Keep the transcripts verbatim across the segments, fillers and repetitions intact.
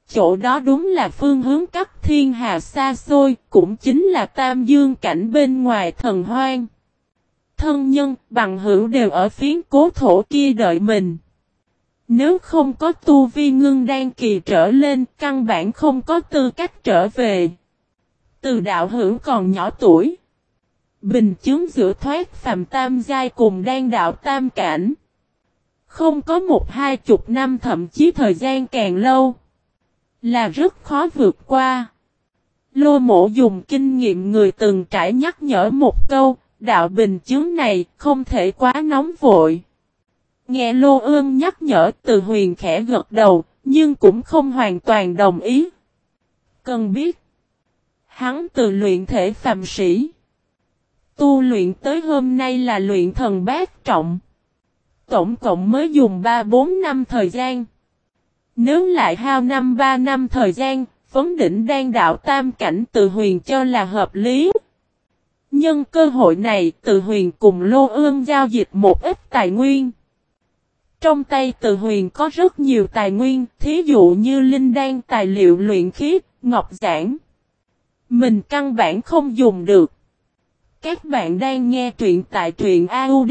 Chỗ đó đúng là phương hướng các thiên hà xa xôi, cũng chính là tam dương cảnh bên ngoài thần hoang. Thân nhân, bằng hữu đều ở phiến cố thổ kia đợi mình. Nếu không có tu vi ngưng đan kỳ trở lên, căn bản không có tư cách trở về. Từ đạo hữu còn nhỏ tuổi. Bình chứng giữa thoát phàm tam giai cùng đan đạo tam cảnh. Không có một hai chục năm thậm chí thời gian càng lâu. Là rất khó vượt qua. Lô Mộ dùng kinh nghiệm người từng trải nhắc nhở một câu, đạo bình chứng này không thể quá nóng vội. Nghe Lô Ương nhắc nhở, Từ Huyền khẽ gật đầu, nhưng cũng không hoàn toàn đồng ý. Cần biết, hắn từ luyện thể phàm sĩ. Tu luyện tới hôm nay là luyện thần bát trọng. Tổng cộng mới dùng ba bốn năm thời gian. Nếu lại hao năm ba năm thời gian, vấn đỉnh đan đạo tam cảnh Từ Huyền cho là hợp lý. Nhân cơ hội này, Từ Huyền cùng Lô Ương giao dịch một ít tài nguyên. Trong tay Từ Huyền có rất nhiều tài nguyên, thí dụ như linh đan, tài liệu luyện khí, ngọc giản. Mình căn bản không dùng được. Các bạn đang nghe truyện tại truyện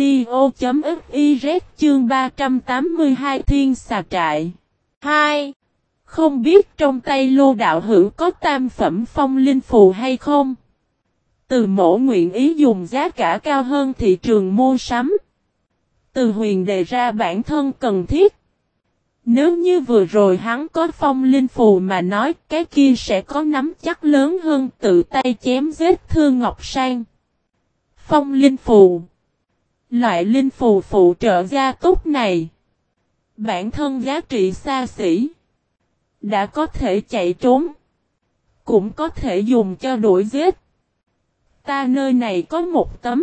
audio.fiz chương ba trăm tám mươi hai Thiên Xà Trại. hai. Không biết trong tay Lô đạo hữu có tam phẩm phong linh phù hay không? Từ Mỗ nguyện ý dùng giá cả cao hơn thị trường mua sắm. Từ Huyền đề ra bản thân cần thiết. Nếu như vừa rồi hắn có phong linh phù mà nói, cái kia sẽ có nắm chắc lớn hơn tự tay chém giết Thương Ngọc Sang. Phong linh phù. Loại linh phù phụ trợ gia túc này. Bản thân giá trị xa xỉ. Đã có thể chạy trốn. Cũng có thể dùng cho đuổi giết. Ta nơi này có một tấm.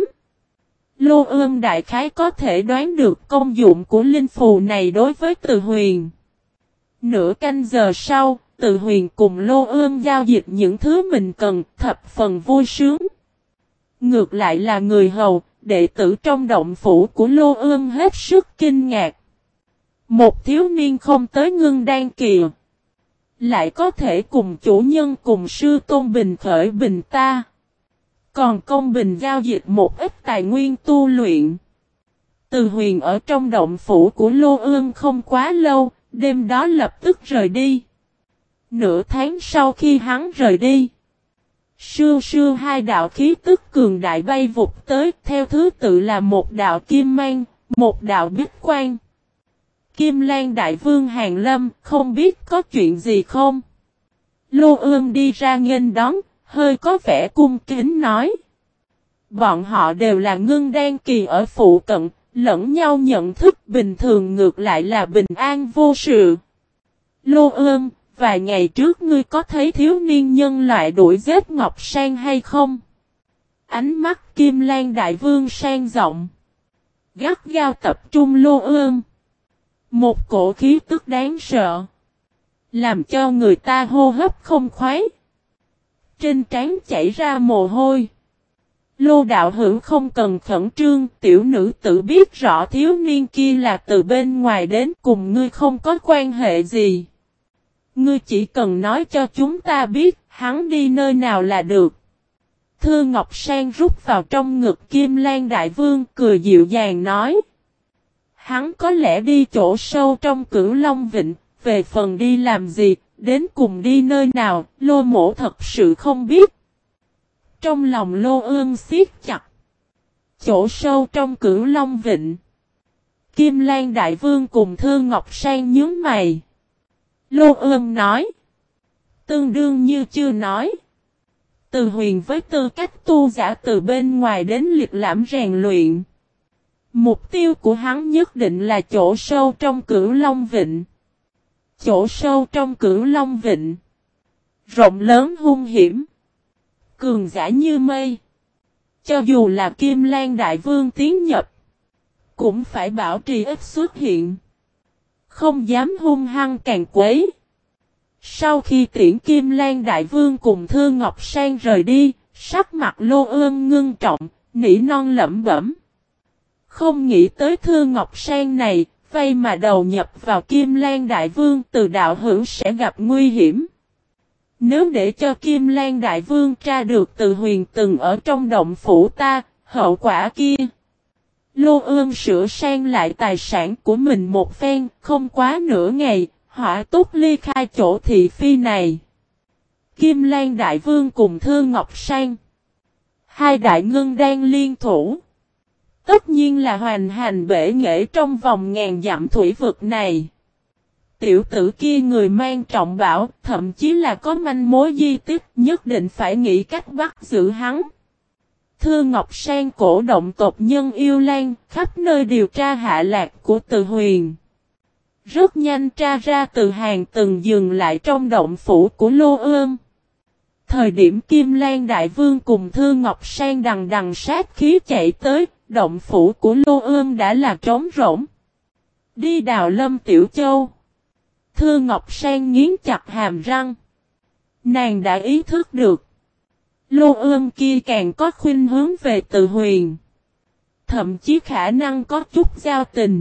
Lô Ương đại khái có thể đoán được công dụng của linh phù này đối với Từ Huyền. Nửa canh giờ sau, Từ Huyền cùng Lô Ương giao dịch những thứ mình cần, thập phần vui sướng. Ngược lại là người hầu, đệ tử trong động phủ của Lô Ương hết sức kinh ngạc. Một thiếu niên không tới ngưng đan kỳ, lại có thể cùng chủ nhân cùng sư tôn bình khởi bình ta. Còn công bình giao dịch một ít tài nguyên tu luyện. Từ Huyền ở trong động phủ của Lô Ương không quá lâu, đêm đó lập tức rời đi. Nửa tháng sau khi hắn rời đi, sưu sưu hai đạo khí tức cường đại bay vụt tới, theo thứ tự là một đạo kim mang, một đạo bích quang. Kim Lan Đại Vương Hàn Lâm, không biết có chuyện gì không? Lô Ương đi ra nghênh đón, hơi có vẻ cung kính nói. Bọn họ đều là ngưng đan kỳ ở phụ cận, lẫn nhau nhận thức bình thường ngược lại là bình an vô sự. Lô Ương, vài ngày trước ngươi có thấy thiếu niên nhân loại đuổi giết Ngọc Sang hay không? Ánh mắt Kim Lan Đại Vương sang rộng. Gắt gao tập trung Lô Ương. Một cổ khí tức đáng sợ. Làm cho người ta hô hấp không khoái. Trên trán chảy ra mồ hôi. Lô đạo hữu không cần khẩn trương, tiểu nữ tự biết rõ thiếu niên kia là từ bên ngoài đến, cùng ngươi không có quan hệ gì. Ngươi chỉ cần nói cho chúng ta biết, hắn đi nơi nào là được. Thư Ngọc Sang rút vào trong ngực Kim Lan Đại Vương, cười dịu dàng nói. Hắn có lẽ đi chỗ sâu trong Cửu Long Vịnh, về phần đi làm gì, đến cùng đi nơi nào, Lô Mỗ thật sự không biết. Trong lòng Lô Ương siết chặt. Chỗ sâu trong Cửu Long Vịnh. Kim Lan Đại Vương cùng Thư Ngọc Sang nhướng mày. Lô Ương nói. Tương đương như chưa nói. Từ Huyền với tư cách tu giả từ bên ngoài đến liệt lãm rèn luyện. Mục tiêu của hắn nhất định là chỗ sâu trong Cửu Long Vịnh. Chỗ sâu trong Cửu Long Vịnh. Rộng lớn hung hiểm. Cường giả như mây. Cho dù là Kim Lan Đại Vương tiến nhập, cũng phải bảo trì ít xuất hiện. Không dám hung hăng càng quấy. Sau khi tiễn Kim Lan Đại Vương cùng Thư Ngọc Sang rời đi, sắc mặt Lô Ương ngưng trọng, nỉ non lẩm bẩm. Không nghĩ tới Thư Ngọc Sang này, vây mà đầu nhập vào Kim Lan Đại Vương, Từ đạo hữu sẽ gặp nguy hiểm. Nếu để cho Kim Lan Đại Vương tra được Từ Huyền từng ở trong động phủ ta, hậu quả kia. Lô Ương sửa sang lại tài sản của mình một phen, không quá nửa ngày, Hỏa Túc ly khai chỗ thị phi này. Kim Lan Đại Vương cùng Thư Ngọc Sang, hai đại ngân đang liên thủ. Tất nhiên là hoành hành bể nghệ trong vòng ngàn dặm thủy vực này. Tiểu tử kia người mang trọng bảo, thậm chí là có manh mối di tích, nhất định phải nghĩ cách bắt giữ hắn. Thư Ngọc Sang cổ động tộc nhân Yêu Lan, khắp nơi điều tra hạ lạc của Từ Huyền. Rất nhanh tra ra Từ Hàn từng dừng lại trong động phủ của Lô Ương. Thời điểm Kim Lan Đại Vương cùng Thư Ngọc Sang đằng đằng sát khí chạy tới, động phủ của Lô Ương đã là trống rỗng. Đi Đào Lâm Tiểu Châu. Thư Ngọc Sang nghiến chặt hàm răng. Nàng đã ý thức được. Lô Ương kia càng có khuynh hướng về Từ Huyền. Thậm chí khả năng có chút giao tình.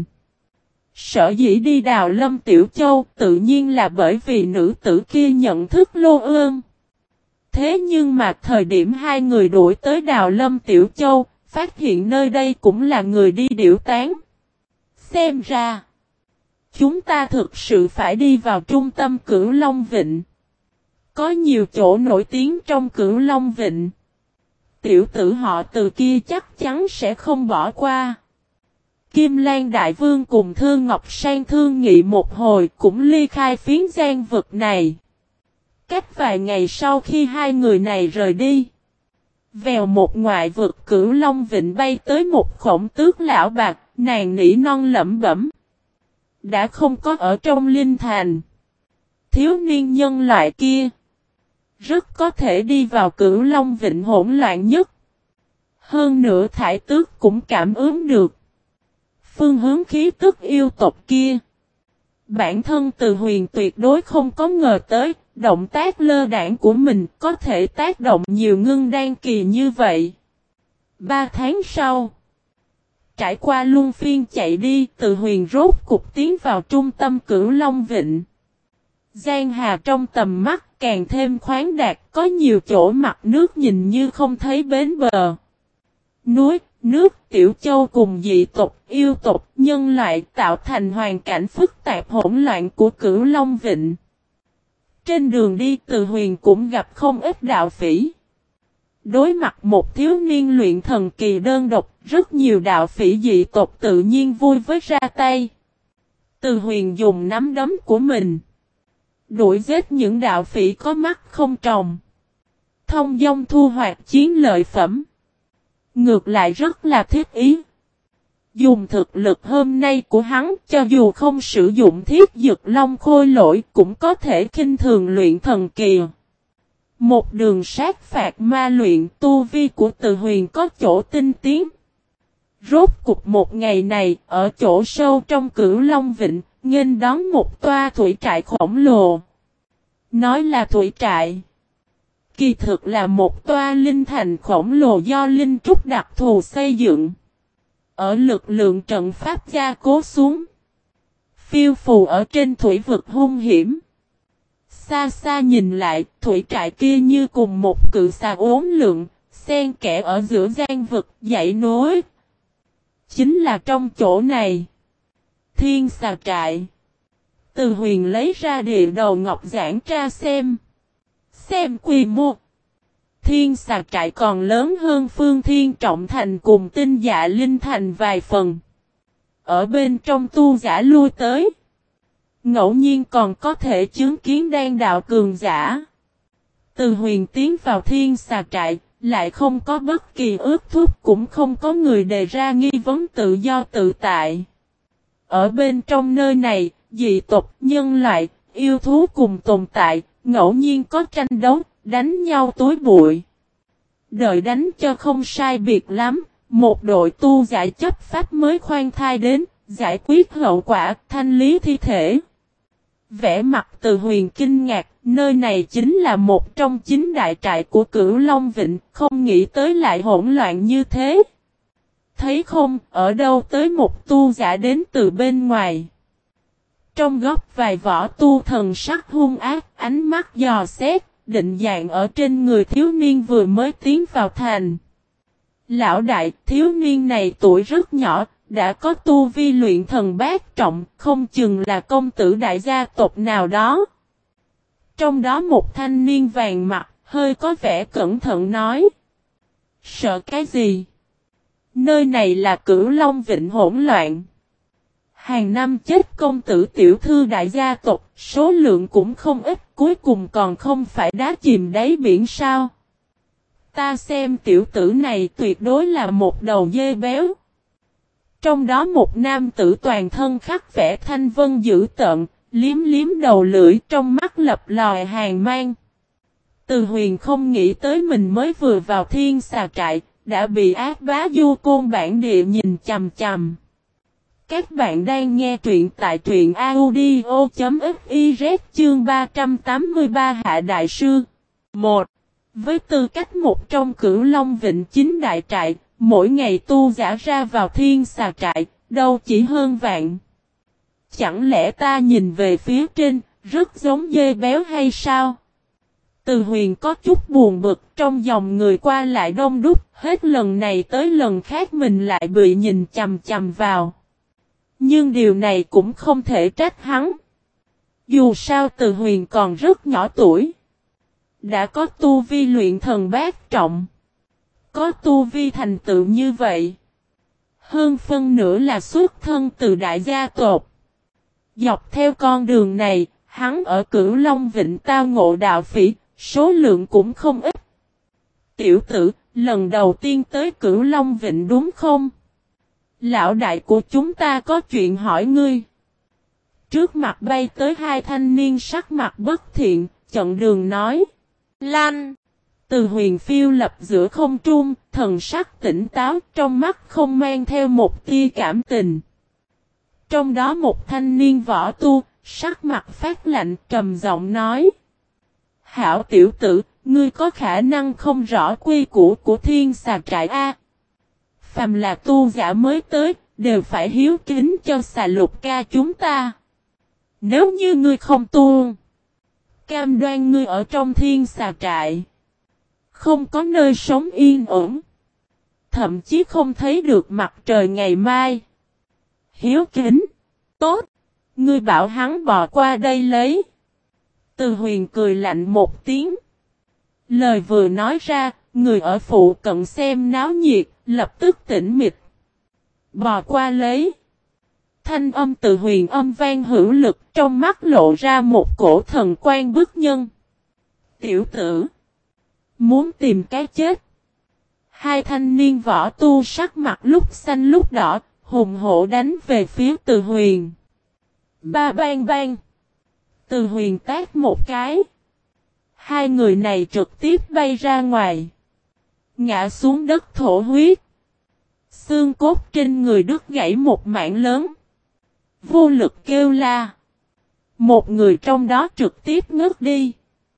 Sở dĩ đi Đào Lâm Tiểu Châu tự nhiên là bởi vì nữ tử kia nhận thức Lô Ương. Thế nhưng mà thời điểm hai người đuổi tới Đào Lâm Tiểu Châu, phát hiện nơi đây cũng là người đi điểu tán. Xem ra, chúng ta thực sự phải đi vào trung tâm Cửu Long Vịnh. Có nhiều chỗ nổi tiếng trong Cửu Long Vịnh. Tiểu tử họ Từ kia chắc chắn sẽ không bỏ qua. Kim Lan Đại Vương cùng Thư Ngọc Sang thương nghị một hồi cũng ly khai phiến giang vực này. Cách vài ngày sau khi hai người này rời đi, vèo một ngoại vực Cửu Long Vịnh bay tới một khổng tước lão bạc, nàng nỉ non lẩm bẩm. Đã không có ở trong linh thành. Thiếu niên nhân loại kia rất có thể đi vào Cửu Long Vịnh hỗn loạn nhất. Hơn nữa thải tước cũng cảm ứng được phương hướng khí tức yêu tộc kia. Bản thân Từ Huyền tuyệt đối không có ngờ tới, động tác lơ đãng của mình có thể tác động nhiều ngưng đan kỳ như vậy. Ba tháng sau, trải qua luân phiên chạy đi, Từ Huyền rốt cục tiến vào trung tâm Cửu Long Vịnh. Giang hà trong tầm mắt càng thêm khoáng đạt, có nhiều chỗ mặt nước nhìn như không thấy bến bờ. Núi, nước, tiểu châu cùng dị tộc, yêu tộc, nhân loại tạo thành hoàn cảnh phức tạp hỗn loạn của Cửu Long Vịnh. Trên đường đi Từ Huyền cũng gặp không ít đạo phỉ. Đối mặt một thiếu niên luyện thần kỳ đơn độc, rất nhiều đạo phỉ dị tộc tự nhiên vui với ra tay. Từ Huyền dùng nắm đấm của mình đuổi giết những đạo phỉ có mắt không tròng. Thông dong thu hoạch chiến lợi phẩm. Ngược lại rất là thiết ý. Dùng thực lực hôm nay của hắn, cho dù không sử dụng thiết dược long khôi lỗi cũng có thể khinh thường luyện thần kỳ. Một đường sát phạt ma luyện, tu vi của Từ Huyền có chỗ tinh tiến. Rốt cục một ngày này, ở chỗ sâu trong Cửu Long Vịnh, nghênh đón một toa thủy trại khổng lồ. Nói là thủy trại, kỳ thực là một toa linh thành khổng lồ do linh trúc đặc thù xây dựng. Ở lực lượng trận pháp gia cố xuống, phiêu phù ở trên thủy vực hung hiểm. Xa xa nhìn lại, thủy trại kia như cùng một cự xà uốn lượn, xen kẽ ở giữa giang vực dãy núi. Chính là trong chỗ này, Thiên Xà Trại. Từ Huyền lấy ra địa đầu ngọc giản tra xem. Xem quy mô, Thiên Xà Trại còn lớn hơn Phương Thiên Trọng Thành cùng Tinh Dạ Linh Thành vài phần. Ở bên trong tu giả lui tới, ngẫu nhiên còn có thể chứng kiến đan đạo cường giả. Từ Huyền tiến vào Thiên Xà Trại, lại không có bất kỳ ước thúc, cũng không có người đề ra nghi vấn, tự do tự tại. Ở bên trong nơi này, dị tộc, nhân loại, yêu thú cùng tồn tại, ngẫu nhiên có tranh đấu, đánh nhau tối bụi. Đợi đánh cho không sai biệt lắm, một đội tu giả chấp pháp mới khoan thai đến, giải quyết hậu quả, thanh lý thi thể. Vẻ mặt Từ Huyền kinh ngạc, nơi này chính là một trong chín đại trại của Cửu Long Vịnh, không nghĩ tới lại hỗn loạn như thế. thấy không, ở đâu tới một tu giả đến từ bên ngoài. Trong góc vài võ tu thần sắc hung ác, ánh mắt dò xét, định dạng ở trên người thiếu niên vừa mới tiến vào thành. Lão đại, thiếu niên này tuổi rất nhỏ, đã có tu vi luyện thần bát trọng, không chừng là công tử đại gia tộc nào đó. Trong đó một thanh niên vàng mặt, hơi có vẻ cẩn thận nói. Sợ cái gì? Nơi này là Cửu Long Vịnh hỗn loạn. Hàng năm chết công tử tiểu thư đại gia tộc, số lượng cũng không ít, cuối cùng còn không phải đá chìm đáy biển sao. Ta xem tiểu tử này tuyệt đối là một đầu dê béo. Trong đó một nam tử toàn thân khắc vẽ thanh vân dữ tợn, liếm liếm đầu lưỡi trong mắt lập lòi hàn mang. Từ Huyền không nghĩ tới mình mới vừa vào thiên xà trại, đã bị ác bá du côn bản địa nhìn chằm chằm. Các bạn đang nghe truyện tại truyện audio.fiz chương ba trăm tám mươi ba Hạ Đại Sư. một. Với tư cách một trong Cửu Long Vịnh chính đại trại, mỗi ngày tu giả ra vào thiên xà trại, đâu chỉ hơn vạn. Chẳng lẽ ta nhìn về phía trên, rất giống dê béo hay sao? Từ Huyền có chút buồn bực, trong dòng người qua lại đông đúc, hết lần này tới lần khác mình lại bị nhìn chằm chằm vào. Nhưng điều này cũng không thể trách hắn. Dù sao Từ Huyền còn rất nhỏ tuổi. Đã có tu vi luyện thần bát trọng. Có tu vi thành tựu như vậy. Hơn phân nửa là xuất thân từ đại gia tộc. Dọc theo con đường này, hắn ở Cửu Long Vịnh tao ngộ đạo phỉ, số lượng cũng không ít. Tiểu tử, lần đầu tiên tới Cửu Long Vịnh đúng không? Lão đại của chúng ta có chuyện hỏi ngươi. Trước mặt bay tới hai thanh niên sắc mặt bất thiện, chặn đường nói. Lanh! Từ Huyền phiêu lập giữa không trung, thần sắc tỉnh táo, trong mắt không mang theo một tia cảm tình. Trong đó một thanh niên võ tu, sắc mặt phát lạnh, trầm giọng nói. Hảo tiểu tử, ngươi có khả năng không rõ quy củ của thiên xà trại A. Phàm là tu giả mới tới, đều phải hiếu kính cho xà lục ca chúng ta. Nếu như ngươi không tu, cam đoan ngươi ở trong thiên xà trại, không có nơi sống yên ổn, thậm chí không thấy được mặt trời ngày mai. Hiếu kính, tốt, ngươi bảo hắn bò qua đây lấy. Từ Huyền cười lạnh một tiếng. Lời vừa nói ra, người ở phụ cận xem náo nhiệt, lập tức tỉnh mịch. Bò qua lấy. Thanh âm Từ Huyền âm vang hữu lực, trong mắt lộ ra một cổ thần quan bức nhân. Tiểu tử, muốn tìm cái chết. Hai thanh niên võ tu sắc mặt lúc xanh lúc đỏ, hùng hổ đánh về phía Từ Huyền. Ba bang bang. Từ Huyền tát một cái. Hai người này trực tiếp bay ra ngoài. Ngã xuống đất thổ huyết. Xương cốt trên người đứt gãy một mảng lớn. Vô lực kêu la. Một người trong đó trực tiếp ngất đi.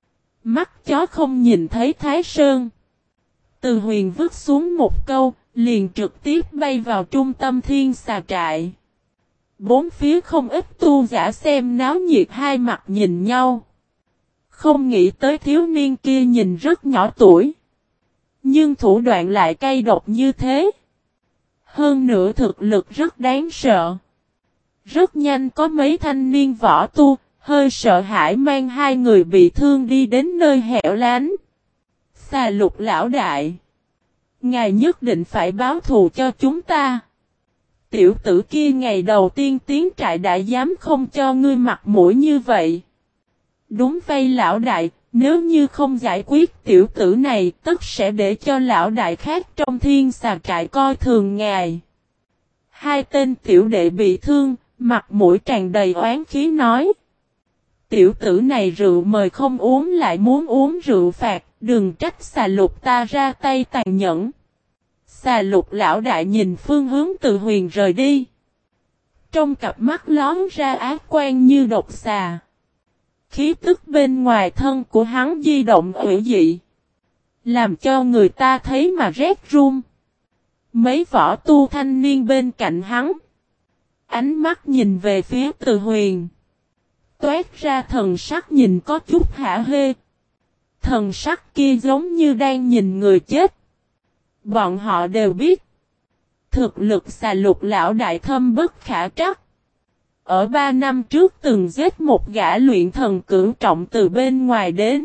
Mắt chó không nhìn thấy Thái Sơn. Từ Huyền vứt xuống một câu, liền trực tiếp bay vào trung tâm thiên xà trại. Bốn phía không ít tu giả xem náo nhiệt hai mặt nhìn nhau. Không nghĩ tới thiếu niên kia nhìn rất nhỏ tuổi. Nhưng thủ đoạn lại cay độc như thế. Hơn nữa thực lực rất đáng sợ. Rất nhanh có mấy thanh niên võ tu, hơi sợ hãi mang hai người bị thương đi đến nơi hẻo lánh. Xà Lục lão đại, ngài nhất định phải báo thù cho chúng ta. Tiểu tử kia ngày đầu tiên tiến trại đã dám không cho ngươi mặt mũi như vậy. Đúng vậy lão đại, nếu như không giải quyết tiểu tử này, tất sẽ để cho lão đại khác trong thiên xà trại coi thường ngài. Hai tên tiểu đệ bị thương, mặt mũi tràn đầy oán khí nói. Tiểu tử này rượu mời không uống lại muốn uống rượu phạt, đừng trách Xà Lục ta ra tay tàn nhẫn. Xà Lục lão đại nhìn phương hướng Từ Huyền rời đi. Trong cặp mắt lón ra ác quan như độc xà. Khí tức bên ngoài thân của hắn di động ủy dị, làm cho người ta thấy mà rét run. Mấy võ tu thanh niên bên cạnh hắn. Ánh mắt nhìn về phía Từ Huyền. Toát ra thần sắc nhìn có chút hả hê. Thần sắc kia giống như đang nhìn người chết. Bọn họ đều biết. Thực lực xà lục lão đại thâm bất khả trắc. Ở ba năm trước từng giết một gã luyện thần cửu trọng từ bên ngoài đến.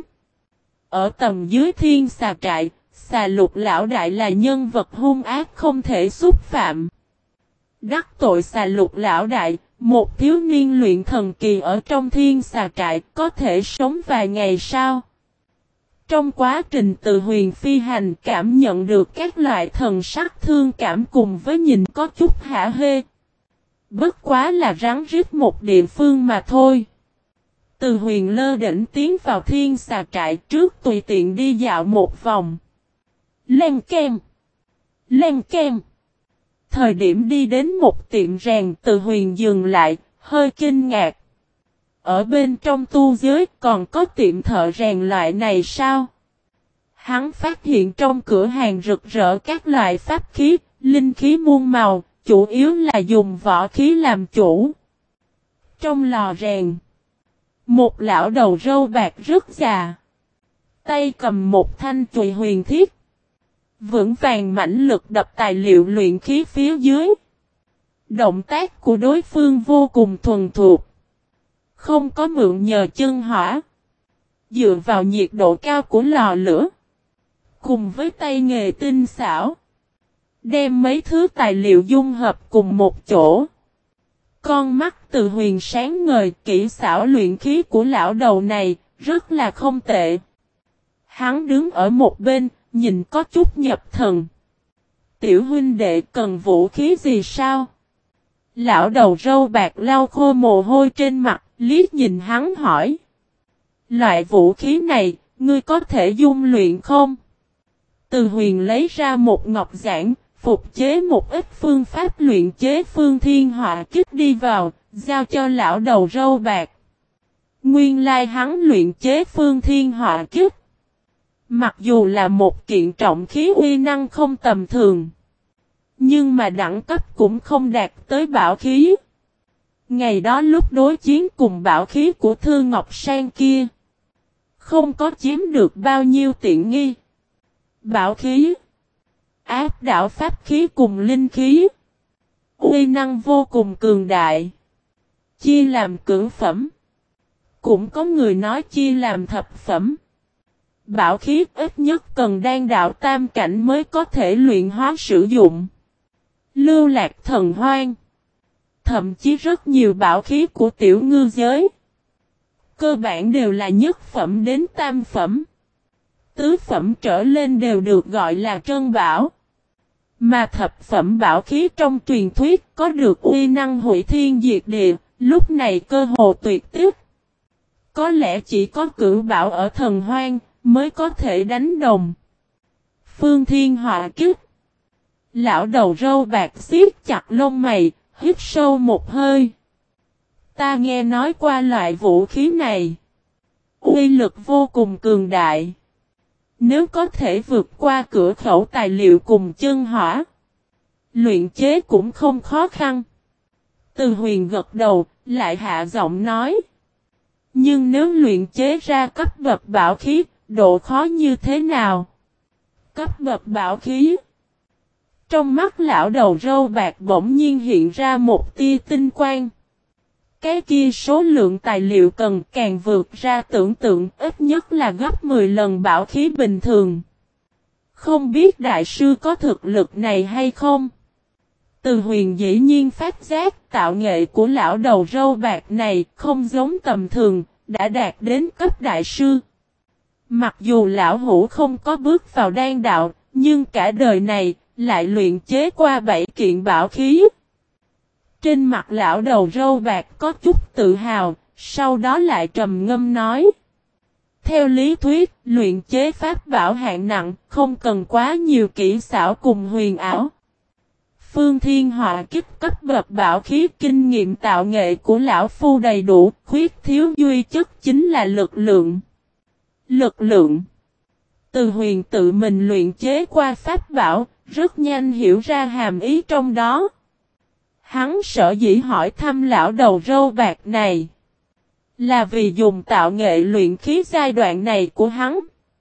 Ở tầm dưới thiên xà trại, xà lục lão đại là nhân vật hung ác không thể xúc phạm. Đắc tội xà lục lão đại, một thiếu niên luyện thần kỳ ở trong thiên xà trại có thể sống vài ngày sao? Trong quá trình Từ Huyền phi hành cảm nhận được các loại thần sắc thương cảm cùng với nhìn có chút hả hê. Bất quá là rắn rít một địa phương mà thôi. Từ Huyền lơ đỉnh tiến vào thiên xà trại trước tùy tiện đi dạo một vòng. Len kem. Len kem. Thời điểm đi đến một tiệm rèn Từ Huyền dừng lại, hơi kinh ngạc. Ở bên trong tu giới còn có tiệm thợ rèn loại này sao? Hắn phát hiện trong cửa hàng rực rỡ các loại pháp khí, linh khí muôn màu, chủ yếu là dùng võ khí làm chủ. Trong lò rèn, một lão đầu râu bạc rất già. Tay cầm một thanh chùy huyền thiết. Vững vàng mãnh lực đập tài liệu luyện khí phía dưới. Động tác của đối phương vô cùng thuần thuộc. Không có mượn nhờ chân hỏa. Dựa vào nhiệt độ cao của lò lửa. Cùng với tay nghề tinh xảo. Đem mấy thứ tài liệu dung hợp cùng một chỗ. Con mắt Từ Huyền sáng ngời, kỹ xảo luyện khí của lão đầu này rất là không tệ. Hắn đứng ở một bên, nhìn có chút nhập thần. Tiểu huynh đệ cần vũ khí gì sao? Lão đầu râu bạc lau khô mồ hôi trên mặt, liếc nhìn hắn hỏi. Loại vũ khí này, ngươi có thể dung luyện không? Từ Huyền lấy ra một ngọc giản, phục chế một ít phương pháp luyện chế phương thiên họa kích đi vào, giao cho lão đầu râu bạc. Nguyên lai hắn luyện chế phương thiên họa kích. Mặc dù là một kiện trọng khí uy năng không tầm thường. Nhưng mà đẳng cấp cũng không đạt tới bảo khí. Ngày đó lúc đối chiến cùng bảo khí của Thư Ngọc Sang kia. Không có chiếm được bao nhiêu tiện nghi. Bảo khí. Áp đảo pháp khí cùng linh khí. Uy năng vô cùng cường đại. Chia làm cửu phẩm. Cũng có người nói chia làm thập phẩm. Bảo khí ít nhất cần đan đạo tam cảnh mới có thể luyện hóa sử dụng. Lưu Lạc Thần Hoang. Thậm chí rất nhiều bảo khí của tiểu ngư giới. Cơ bản đều là nhất phẩm đến tam phẩm. Tứ phẩm trở lên đều được gọi là trân bảo. Mà thập phẩm bảo khí trong truyền thuyết có được uy năng hủy thiên diệt địa, lúc này cơ hồ tuyệt tích. Có lẽ chỉ có cửu bảo ở thần hoang mới có thể đánh đồng. Phương thiên họa kích. Lão đầu râu bạc xiết chặt lông mày, hít sâu một hơi. Ta nghe nói qua loại vũ khí này. Uy lực vô cùng cường đại. Nếu có thể vượt qua cửa khẩu tài liệu cùng chân hỏa. Luyện chế cũng không khó khăn. Từ Huyền gật đầu, lại hạ giọng nói. Nhưng nếu luyện chế ra cấp bậc bảo khí, độ khó như thế nào? Cấp bậc bảo khí. Trong mắt lão đầu râu bạc bỗng nhiên hiện ra một tia tinh quang. Cái kia số lượng tài liệu cần càng vượt ra tưởng tượng, ít nhất là gấp mười lần bảo khí bình thường. Không biết đại sư có thực lực này hay không? Từ Huyền dĩ nhiên phát giác tạo nghệ của lão đầu râu bạc này không giống tầm thường, đã đạt đến cấp đại sư. Mặc dù lão hủ không có bước vào đan đạo, nhưng cả đời này lại luyện chế qua bảy kiện bảo khí. Trên mặt lão đầu râu bạc có chút tự hào, sau đó lại trầm ngâm nói. Theo lý thuyết, luyện chế pháp bảo hạng nặng, không cần quá nhiều kỹ xảo cùng huyền ảo. Phương thiên họa kích cấp bậc bảo khí kinh nghiệm tạo nghệ của lão phu đầy đủ, khuyết thiếu duy chất chính là lực lượng. Lực lượng. Từ Huyền tự mình luyện chế qua pháp bảo, rất nhanh hiểu ra hàm ý trong đó. Hắn sợ dĩ hỏi thăm lão đầu râu bạc này, là vì dùng tạo nghệ luyện khí giai đoạn này của hắn,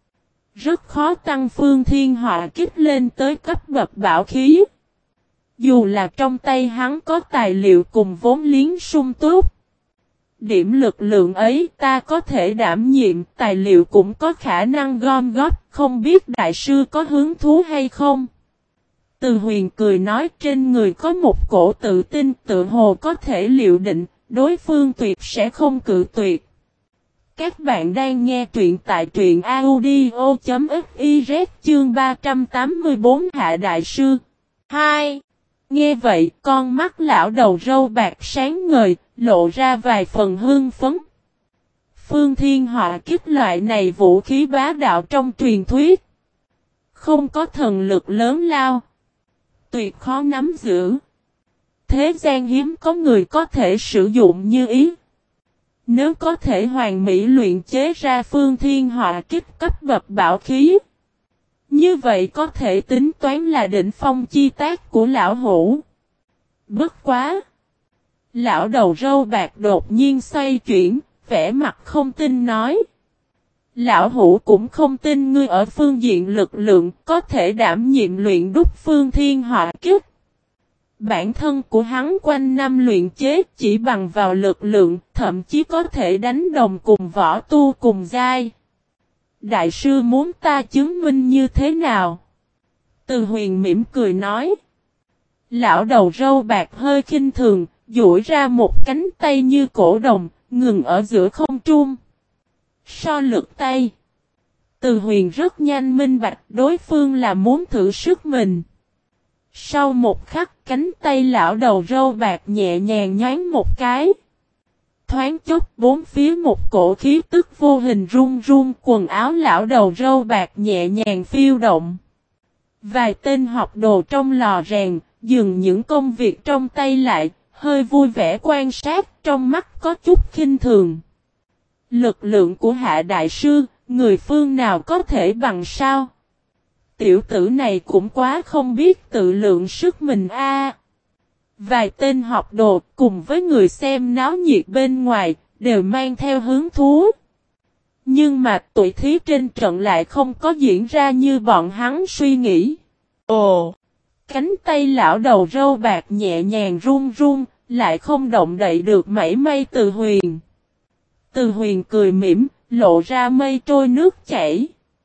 rất khó tăng phương thiên họa kích lên tới cấp bậc bảo khí. Dù là trong tay hắn có tài liệu cùng vốn liếng sung túc, điểm lực lượng ấy ta có thể đảm nhiệm, tài liệu cũng có khả năng gom góp, không biết đại sư có hứng thú hay không? Từ Huyền cười nói, trên người có một cổ tự tin tự hồ có thể liệu định, đối phương tuyệt sẽ không cự tuyệt. Các bạn đang nghe truyện tại truyện audio.fiz chương ba trăm tám mươi tư Hạ Đại Sư. hai. Nghe vậy, con mắt lão đầu râu bạc sáng ngời, lộ ra vài phần hưng phấn. Phương Thiên Họa kích loại này vũ khí bá đạo trong truyền thuyết, không có thần lực lớn lao, tuyệt khó nắm giữ. Thế gian hiếm có người có thể sử dụng như ý. Nếu có thể hoàn mỹ luyện chế ra Phương Thiên Họa kích cấp bậc bảo khí, như vậy có thể tính toán là đỉnh phong chi tác của lão hủ. Bất quá! Lão đầu râu bạc đột nhiên xoay chuyển, vẻ mặt không tin nói. Lão hủ cũng không tin ngươi ở phương diện lực lượng có thể đảm nhiệm luyện đúc Phương Thiên Họa kích. Bản thân của hắn quanh năm luyện chế chỉ bằng vào lực lượng, thậm chí có thể đánh đồng cùng võ tu cùng giai. Đại sư muốn ta chứng minh như thế nào? Từ Huyền mỉm cười nói. Lão đầu râu bạc hơi khinh thường, duỗi ra một cánh tay như cổ đồng, ngừng ở giữa không trung. So lực tay. Từ Huyền rất nhanh minh bạch đối phương là muốn thử sức mình. Sau một khắc cánh tay lão đầu râu bạc nhẹ nhàng nhoáng một cái. Thoáng chốc bốn phía một cổ khí tức vô hình run run, quần áo lão đầu râu bạc nhẹ nhàng phiêu động. Vài tên học đồ trong lò rèn, dừng những công việc trong tay lại, hơi vui vẻ quan sát, trong mắt có chút khinh thường. Lực lượng của Hạ Đại Sư, người phương nào có thể bằng sao? Tiểu tử này cũng quá không biết tự lượng sức mình a. Vài tên học đồ cùng với người xem náo nhiệt bên ngoài, đều mang theo hứng thú. Nhưng mà tuổi thí trên trận lại không có diễn ra như bọn hắn suy nghĩ. Ồ! Cánh tay lão đầu râu bạc nhẹ nhàng run run, lại không động đậy được mảy may Từ Huyền. Từ Huyền cười mỉm, lộ ra mây trôi nước chảy.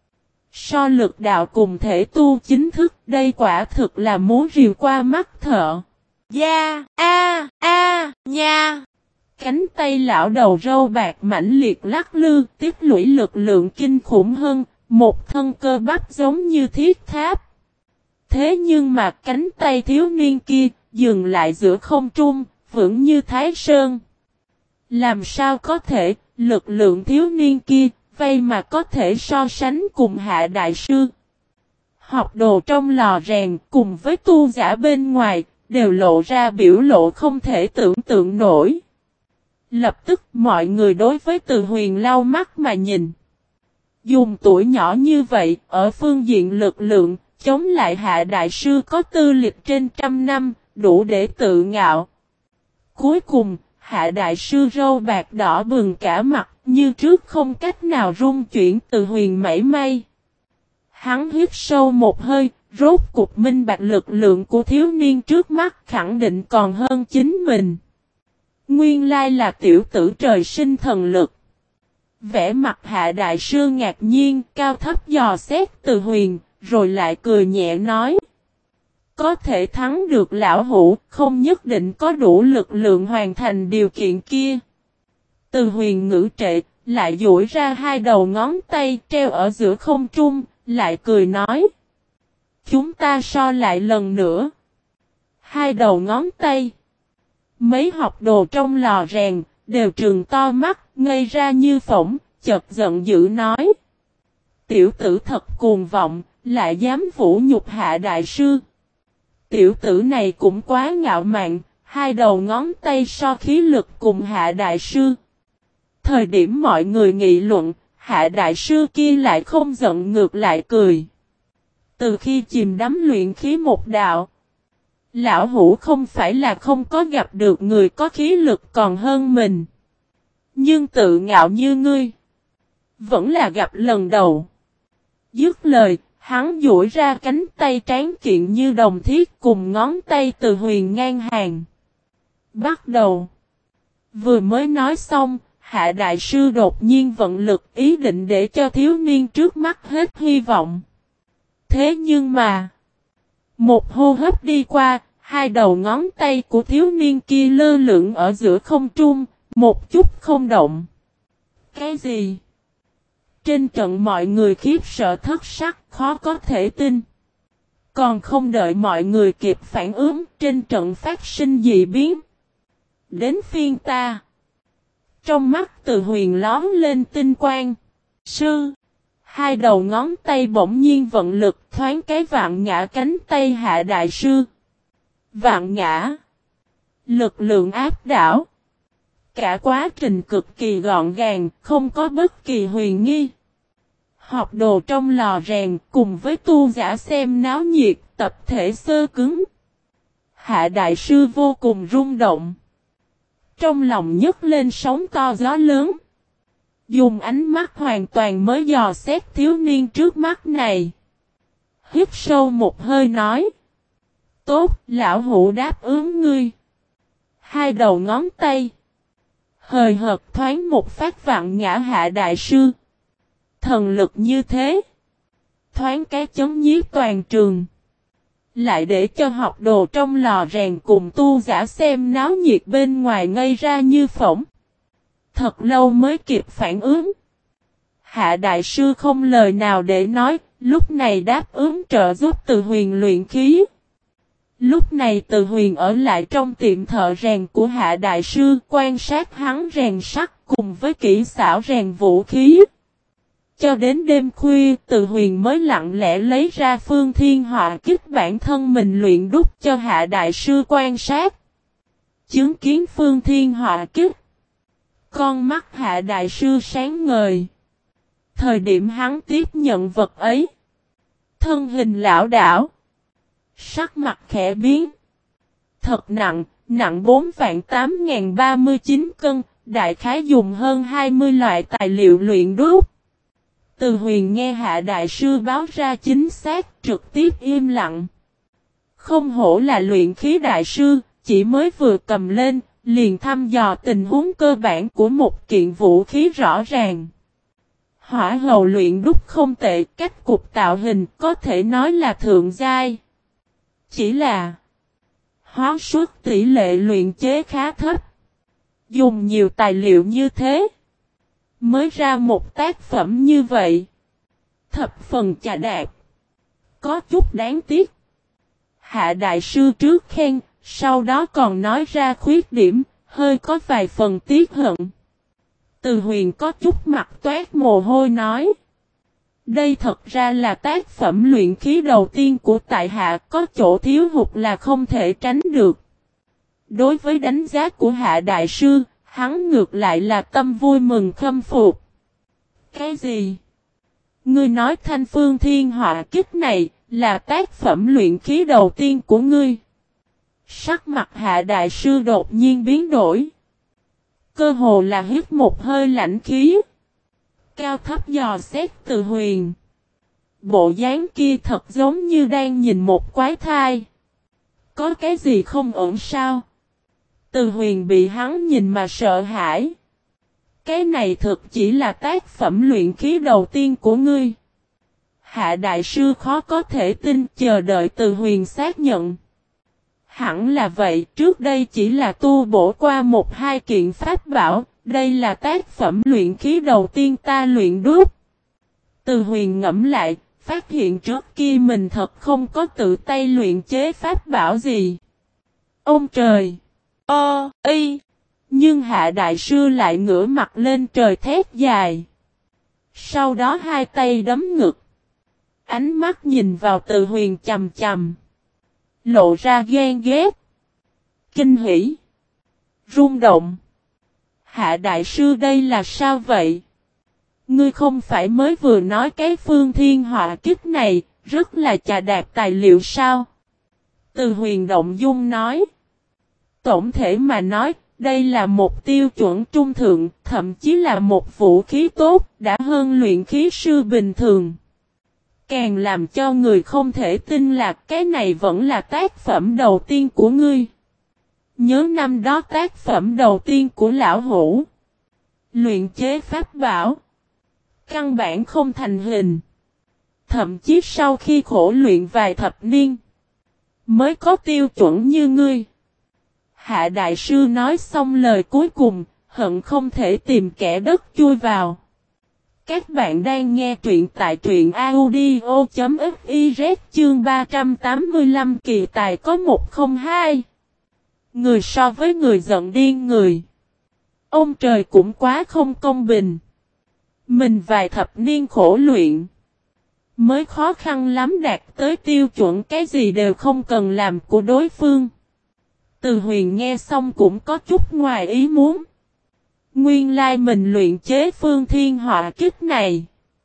So lực đạo cùng thể tu chính thức, đây quả thực là muốn rìu qua mắt thợ. Da, a, a, nha. Cánh tay lão đầu râu bạc mãnh liệt lắc lư, tiếp lũy lực lượng kinh khủng hơn, một thân cơ bắp giống như thiết tháp. Thế nhưng mà cánh tay thiếu niên kia, dừng lại giữa không trung, vững như Thái Sơn. Làm sao có thể, lực lượng thiếu niên kia, vậy mà có thể so sánh cùng Hạ Đại Sư. Học đồ trong lò rèn cùng với tu giả bên ngoài, đều lộ ra biểu lộ không thể tưởng tượng nổi. Lập tức mọi người đối với Từ Huyền lau mắt mà nhìn. Dùng tuổi nhỏ như vậy, ở phương diện lực lượng, chống lại Hạ Đại Sư có tư lịch trên trăm năm, đủ để tự ngạo. Cuối cùng, Hạ Đại Sư râu bạc đỏ bừng cả mặt, như trước không cách nào rung chuyển Từ Huyền mảy may. Hắn hít sâu một hơi, rốt cục minh bạch lực lượng của thiếu niên trước mắt khẳng định còn hơn chính mình. Nguyên lai là tiểu tử trời sinh thần lực. Vẻ mặt Hạ Đại Sư ngạc nhiên, cao thấp dò xét Từ Huyền, rồi lại cười nhẹ nói. Có thể thắng được lão hủ, không nhất định có đủ lực lượng hoàn thành điều kiện kia. Từ Huyền ngữ trệ, lại duỗi ra hai đầu ngón tay treo ở giữa không trung, lại cười nói. Chúng ta so lại lần nữa. Hai đầu ngón tay. Mấy học đồ trong lò rèn, đều trừng to mắt, ngây ra như phỏng, chợt giận dữ nói. Tiểu tử thật cuồng vọng, lại dám vũ nhục Hạ Đại Sư. Tiểu tử này cũng quá ngạo mạn, hai đầu ngón tay so khí lực cùng Hạ Đại Sư. Thời điểm mọi người nghị luận, Hạ Đại Sư kia lại không giận ngược lại cười. Từ khi chìm đắm luyện khí một đạo, lão hủ không phải là không có gặp được người có khí lực còn hơn mình. Nhưng tự ngạo như ngươi, vẫn là gặp lần đầu. Dứt lời, hắn duỗi ra cánh tay tráng kiện như đồng thiết cùng ngón tay Từ Huyền ngang hàng. Bắt đầu. Vừa mới nói xong, Hạ Đại Sư đột nhiên vận lực ý định để cho thiếu niên trước mắt hết hy vọng. Thế nhưng mà, một hô hấp đi qua, hai đầu ngón tay của thiếu niên kia lơ lửng ở giữa không trung, một chút không động. Cái gì? Trên trận mọi người khiếp sợ thất sắc, khó có thể tin. Còn không đợi mọi người kịp phản ứng, trên trận phát sinh dị biến. Đến phiên ta. Trong mắt Từ Huyền lóm lên tinh quang. Sư. Hai đầu ngón tay bỗng nhiên vận lực thoáng cái vạn ngã cánh tay Hạ Đại Sư. Vạn ngã. Lực lượng áp đảo. Cả quá trình cực kỳ gọn gàng, không có bất kỳ huyền nghi. Học đồ trong lò rèn cùng với tu giả xem náo nhiệt, tập thể sơ cứng. Hạ Đại Sư vô cùng rung động. Trong lòng nhấc lên sóng to gió lớn. Dùng ánh mắt hoàn toàn mới dò xét thiếu niên trước mắt này. Hít sâu một hơi nói. Tốt, lão hủ đáp ứng ngươi. Hai đầu ngón tay. Hời hợt thoáng một phát vạn ngã Hạ Đại Sư. Thần lực như thế. Thoáng cái chấm nhiếp toàn trường. Lại để cho học đồ trong lò rèn cùng tu giả xem náo nhiệt bên ngoài ngây ra như phỏng. Thật lâu mới kịp phản ứng. Hạ Đại Sư không lời nào để nói, lúc này đáp ứng trợ giúp Từ Huyền luyện khí. Lúc này Từ Huyền ở lại trong tiệm thợ rèn của Hạ Đại Sư quan sát hắn rèn sắt cùng với kỹ xảo rèn vũ khí. Cho đến đêm khuya, Từ Huyền mới lặng lẽ lấy ra Phương Thiên Họa kích bản thân mình luyện đúc cho Hạ Đại Sư quan sát. Chứng kiến Phương Thiên Họa kích. Con mắt Hạ Đại Sư sáng ngời. Thời điểm hắn tiếp nhận vật ấy. Thân hình lão đảo. Sắc mặt khẽ biến. Thật nặng, nặng bốn vạn tám ngàn ba mươi chín cân, đại khái dùng hơn hai mươi loại tài liệu luyện đúc. Từ Huyền nghe Hạ Đại Sư báo ra chính xác, trực tiếp im lặng. Không hổ là luyện khí đại sư, chỉ mới vừa cầm lên, liền thăm dò tình huống cơ bản của một kiện vũ khí rõ ràng. Hỏa hầu luyện đúc không tệ, cách cục tạo hình có thể nói là thượng giai. Chỉ là hóa suất tỷ lệ luyện chế khá thấp. Dùng nhiều tài liệu như thế mới ra một tác phẩm như vậy. Thập phần chà đạp. Có chút đáng tiếc. Hạ Đại Sư trước khen, sau đó còn nói ra khuyết điểm, hơi có vài phần tiếc hận. Từ Huyền có chút mặt toát mồ hôi nói. Đây thật ra là tác phẩm luyện khí đầu tiên của tại hạ, có chỗ thiếu hụt là không thể tránh được. Đối với đánh giá của Hạ Đại Sư, hắn ngược lại là tâm vui mừng khâm phục. Cái gì? Ngươi nói Thanh Phương Thiên Họa kích này là tác phẩm luyện khí đầu tiên của ngươi. Sắc mặt Hạ Đại Sư đột nhiên biến đổi. Cơ hồ là hít một hơi lạnh khí. Cao thấp dò xét Từ Huyền. Bộ dáng kia thật giống như đang nhìn một quái thai. Có cái gì không ổn sao? Từ Huyền bị hắn nhìn mà sợ hãi. Cái này thực chỉ là tác phẩm luyện khí đầu tiên của ngươi. Hạ Đại Sư khó có thể tin, chờ đợi Từ Huyền xác nhận. Hẳn là vậy, trước đây chỉ là tu bổ qua một hai kiện pháp bảo, đây là tác phẩm luyện khí đầu tiên ta luyện đúc. Từ Huyền ngẫm lại, phát hiện trước kia mình thật không có tự tay luyện chế pháp bảo gì. Ông trời! Ơ, y! Nhưng Hạ Đại Sư lại ngửa mặt lên trời thét dài. Sau đó hai tay đấm ngực. Ánh mắt nhìn vào Từ Huyền chầm chầm. Lộ ra ghen ghét. Kinh hỉ. Rung động. Hạ Đại Sư đây là sao vậy? Ngươi không phải mới vừa nói cái Phương Thiên Họa kích này, Rất là chà đạp tài liệu sao? Từ Huyền động dung nói. Tổng thể mà nói, đây là một tiêu chuẩn trung thượng, thậm chí là một vũ khí tốt, đã hơn luyện khí sư bình thường. Càng làm cho người không thể tin là cái này vẫn là tác phẩm đầu tiên của ngươi. Nhớ năm đó tác phẩm đầu tiên của lão hủ. Luyện chế pháp bảo. Căn bản không thành hình. Thậm chí sau khi khổ luyện vài thập niên. Mới có tiêu chuẩn như ngươi. Hạ đại sư nói xong lời cuối cùng. Hận không thể tìm kẻ đất chui vào. Các bạn đang nghe truyện tại truyện audio.fiz chương ba trăm tám mươi lăm kỳ tài có một không hai. Người so với người giận điên người. Ông trời cũng quá không công bình. Mình vài thập niên khổ luyện. Mới khó khăn lắm đạt tới tiêu chuẩn cái gì đều không cần làm của đối phương. Từ Huyền nghe xong cũng có chút ngoài ý muốn. Nguyên lai mình luyện chế phương thiên họa kích này.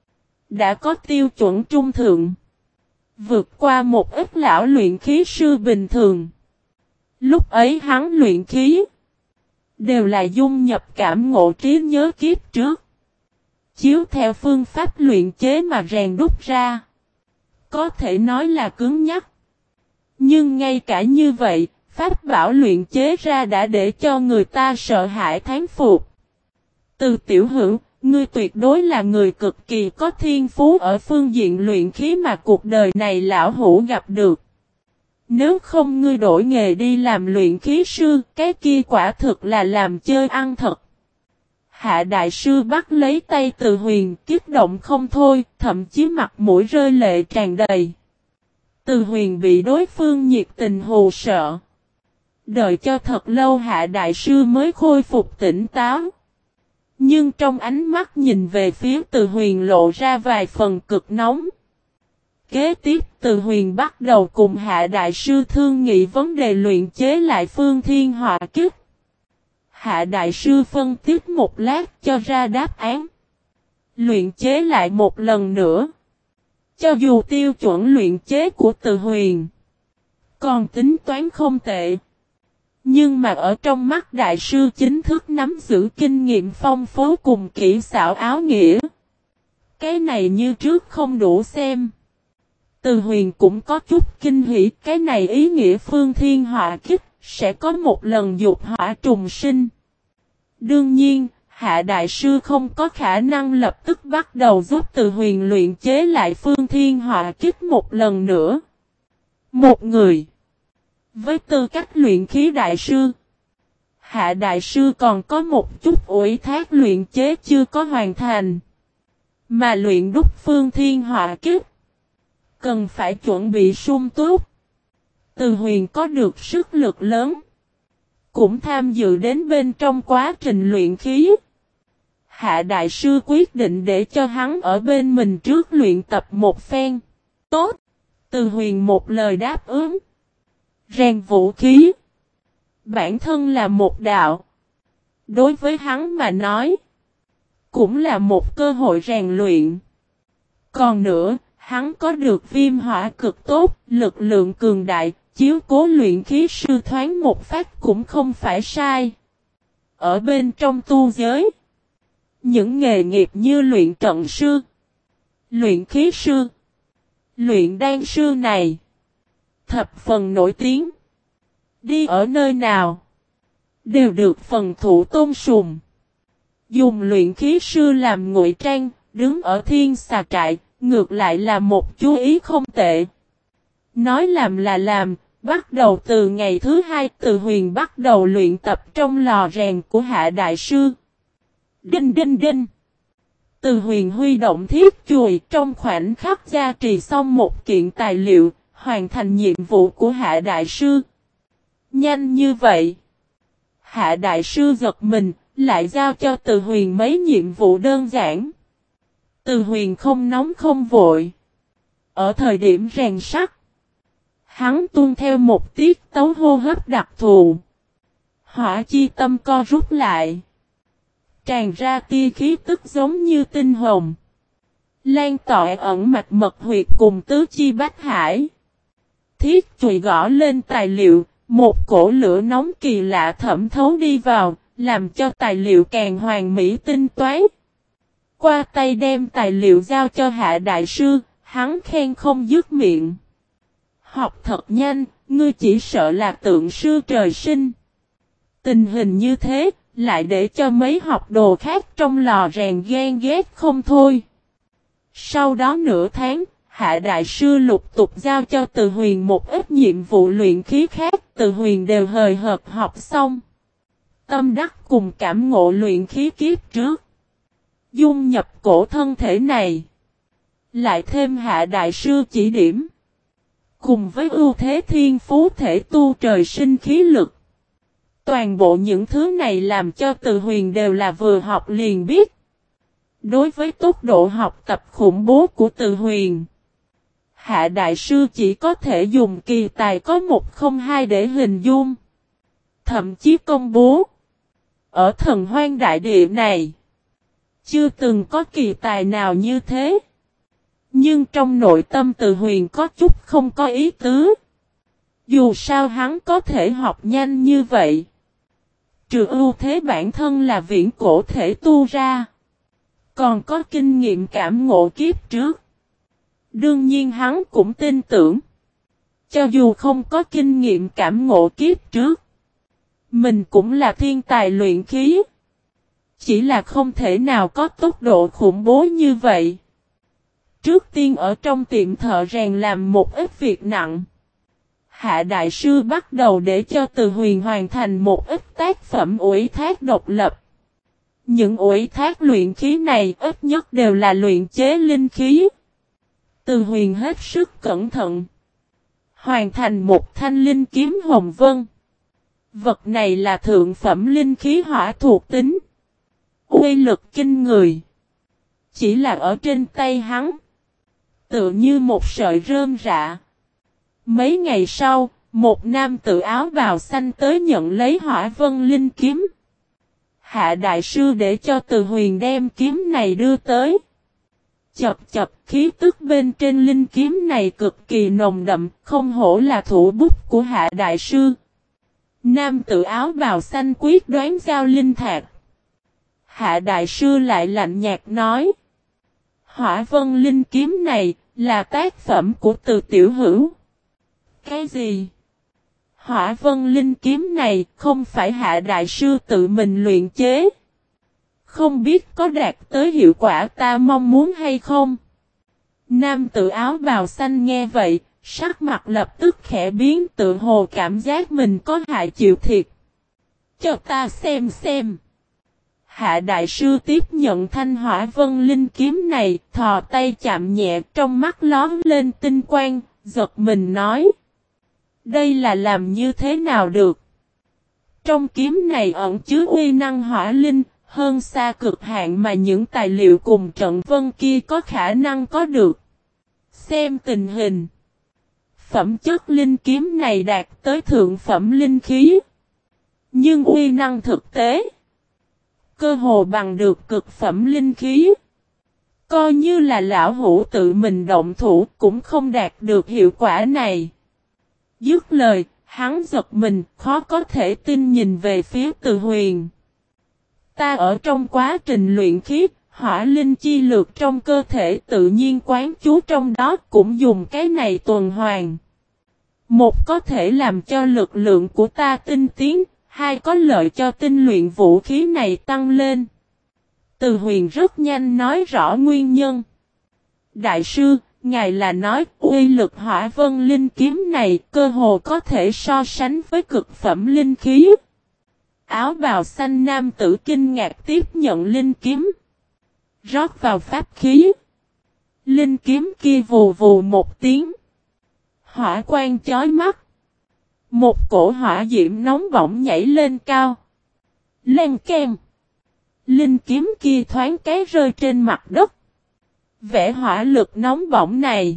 Đã có tiêu chuẩn trung thượng. Vượt qua một ít lão luyện khí sư bình thường. Lúc ấy hắn luyện khí. Đều là dung nhập cảm ngộ trí nhớ kiếp trước. Chiếu theo phương pháp luyện chế mà rèn đúc ra. Có thể nói là cứng nhắc. Nhưng ngay cả như vậy, pháp bảo luyện chế ra đã để cho người ta sợ hãi thán phục. Từ Tiểu Hữu, ngươi tuyệt đối là người cực kỳ có thiên phú ở phương diện luyện khí mà cuộc đời này lão hủ gặp được. Nếu không ngươi đổi nghề đi làm luyện khí sư, cái kia quả thực là làm chơi ăn thật. Hạ đại sư bắt lấy tay Từ Huyền, kích động không thôi, thậm chí mặt mũi rơi lệ tràn đầy. Từ Huyền bị đối phương nhiệt tình hù sợ. Đợi cho thật lâu Hạ đại sư mới khôi phục tỉnh táo. Nhưng trong ánh mắt nhìn về phía Từ Huyền lộ ra vài phần cực nóng. Kế tiếp Từ Huyền bắt đầu cùng Hạ đại sư thương nghị vấn đề luyện chế lại phương thiên họa kích. Hạ đại sư phân tích một lát cho ra đáp án. Luyện chế lại một lần nữa. Cho dù tiêu chuẩn luyện chế của Từ Huyền còn tính toán không tệ. Nhưng mà ở trong mắt đại sư chính thức nắm giữ kinh nghiệm phong phú cùng kỹ xảo áo nghĩa. Cái này như trước không đủ xem. Từ Huyền cũng có chút kinh hỉ, cái này ý nghĩa phương thiên họa kích sẽ có một lần dục hỏa trùng sinh. Đương nhiên, Hạ đại sư không có khả năng lập tức bắt đầu giúp Từ Huyền luyện chế lại phương thiên họa kích một lần nữa. Một người với tư cách luyện khí đại sư, Hạ đại sư còn có một chút ủy thác luyện chế chưa có hoàn thành. Mà luyện đúc phương thiên họa kích cần phải chuẩn bị sung túc. Từ Huyền có được sức lực lớn, cũng tham dự đến bên trong quá trình luyện khí. Hạ đại sư quyết định để cho hắn ở bên mình trước luyện tập một phen. Tốt! Từ Huyền một lời đáp ứng. Rèn vũ khí. Bản thân là một đạo. Đối với hắn mà nói, cũng là một cơ hội rèn luyện. Còn nữa, hắn có được viêm hỏa cực tốt, lực lượng cường đại, chiếu cố luyện khí sư thoáng một phát cũng không phải sai. Ở bên trong tu giới, những nghề nghiệp như luyện trận sư, luyện khí sư, luyện đan sư này thập phần nổi tiếng. Đi ở nơi nào đều được phần thụ tôn sùng. Dùng luyện khí sư làm ngụy trang, đứng ở thiên xà trại, ngược lại là một chú ý không tệ. Nói làm là làm, bắt đầu từ ngày thứ hai Từ Huyền bắt đầu luyện tập trong lò rèn của Hạ đại sư. Đinh đinh đinh. Từ Huyền huy động thiết chùi trong khoảnh khắc gia trì xong một kiện tài liệu, hoàn thành nhiệm vụ của Hạ đại sư. Nhanh như vậy. Hạ đại sư giật mình, lại giao cho Từ Huyền mấy nhiệm vụ đơn giản. Từ Huyền không nóng không vội. Ở thời điểm rèn sắt, hắn tuân theo một tiết tấu hô hấp đặc thù. Hỏa chi tâm co rút lại, tràn ra tia khí tức giống như tinh hồng. Lan tọa ẩn mạch mật huyệt cùng tứ chi bách hải. Thiết chùy gõ lên tài liệu, một cổ lửa nóng kỳ lạ thẩm thấu đi vào, làm cho tài liệu càng hoàn mỹ tinh toái. Qua tay đem tài liệu giao cho Hạ đại sư, hắn khen không dứt miệng. Học thật nhanh, ngươi chỉ sợ là tượng sư trời sinh. Tình hình như thế, lại để cho mấy học đồ khác trong lò rèn ghen ghét không thôi. Sau đó nửa tháng, Hạ đại sư lục tục giao cho Từ Huyền một ít nhiệm vụ luyện khí khác, Từ Huyền đều hời hợt học xong. Tâm đắc cùng cảm ngộ luyện khí kiếp trước. Dung nhập cổ thân thể này. Lại thêm Hạ đại sư chỉ điểm. Cùng với ưu thế thiên phú thể tu trời sinh khí lực. Toàn bộ những thứ này làm cho Từ Huyền đều là vừa học liền biết. Đối với tốc độ học tập khủng bố của Từ Huyền, Hạ đại sư chỉ có thể dùng kỳ tài có một không hai để hình dung. Thậm chí công bố. Ở thần hoang đại địa này, chưa từng có kỳ tài nào như thế. Nhưng trong nội tâm Từ Huyền có chút không có ý tứ. Dù sao hắn có thể học nhanh như vậy. Trừ ưu thế bản thân là viễn cổ thể tu ra. Còn có kinh nghiệm cảm ngộ kiếp trước. Đương nhiên hắn cũng tin tưởng. Cho dù không có kinh nghiệm cảm ngộ kiếp trước. Mình cũng là thiên tài luyện khí. Chỉ là không thể nào có tốc độ khủng bố như vậy. Trước tiên ở trong tiệm thợ rèn làm một ít việc nặng. Hạ đại sư bắt đầu để cho Từ Huyền hoàn thành một ít tác phẩm ủy thác độc lập. Những ủy thác luyện khí này ít nhất đều là luyện chế linh khí. Từ Huyền hết sức cẩn thận. Hoàn thành một thanh linh kiếm hồng vân. Vật này là thượng phẩm linh khí hỏa thuộc tính. Uy lực kinh người. Chỉ là ở trên tay hắn. Tựa như một sợi rơm rạ. Mấy ngày sau, một nam tự áo bào xanh tới nhận lấy hỏa vân linh kiếm. Hạ đại sư để cho Từ Huyền đem kiếm này đưa tới. Chập chập khí tức bên trên linh kiếm này cực kỳ nồng đậm, không hổ là thủ bút của Hạ đại sư. Nam tự áo bào xanh quyết đoán giao linh thạch. Hạ đại sư lại lạnh nhạt nói. Hỏa vân linh kiếm này là tác phẩm của Từ tiểu hữu. Cái gì? Hỏa vân linh kiếm này không phải Hạ đại sư tự mình luyện chế. Không biết có đạt tới hiệu quả ta mong muốn hay không? Nam tự áo bào xanh nghe vậy, sắc mặt lập tức khẽ biến, tự hồ cảm giác mình có hại chịu thiệt. Cho ta xem xem. Hạ đại sư tiếp nhận thanh hỏa vân linh kiếm này, thò tay chạm nhẹ, trong mắt lóm lên tinh quang, giật mình nói. Đây là làm như thế nào được? Trong kiếm này ẩn chứa uy năng hỏa linh, hơn xa cực hạn mà những tài liệu cùng trận vân kia có khả năng có được. Xem tình hình. Phẩm chất linh kiếm này đạt tới thượng phẩm linh khí. Nhưng uy năng thực tế, cơ hồ bằng được cực phẩm linh khí. Coi như là lão hữu tự mình động thủ cũng không đạt được hiệu quả này. Dứt lời, hắn giật mình, khó có thể tin nhìn về phía Từ Huyền. Ta ở trong quá trình luyện khí, hỏa linh chi lược trong cơ thể tự nhiên quán chú trong đó cũng dùng cái này tuần hoàn. Một có thể làm cho lực lượng của ta tinh tiến, hai có lợi cho tinh luyện vũ khí này tăng lên. Từ Huyền rất nhanh nói rõ nguyên nhân. Đại sư, ngài là nói uy lực hỏa vân linh kiếm này cơ hồ có thể so sánh với cực phẩm linh khí. Áo bào xanh nam tử kinh ngạc tiếp nhận linh kiếm. Rót vào pháp khí. Linh kiếm kia vù vù một tiếng. Hỏa quang chói mắt. Một cổ hỏa diễm nóng bỏng nhảy lên cao. Len keng. Linh kiếm kia thoáng cái rơi trên mặt đất. Vẻ hỏa lực nóng bỏng này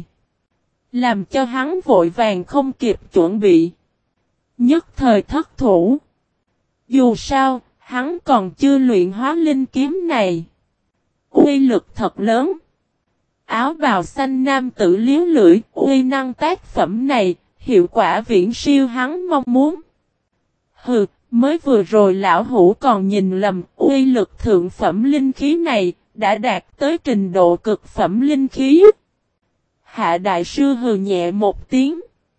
làm cho hắn vội vàng không kịp chuẩn bị. Nhất thời thất thủ. Dù sao, hắn còn chưa luyện hóa linh kiếm này. Uy lực thật lớn. áo bào xanh nam tử liếu lưỡi, uy năng tác phẩm này, hiệu quả viễn siêu hắn mong muốn. Hừ, mới vừa rồi lão hủ còn nhìn lầm, uy lực thượng phẩm linh khí này, đã đạt tới trình độ cực phẩm linh khí. Hạ đại sư hừ nhẹ một tiếng.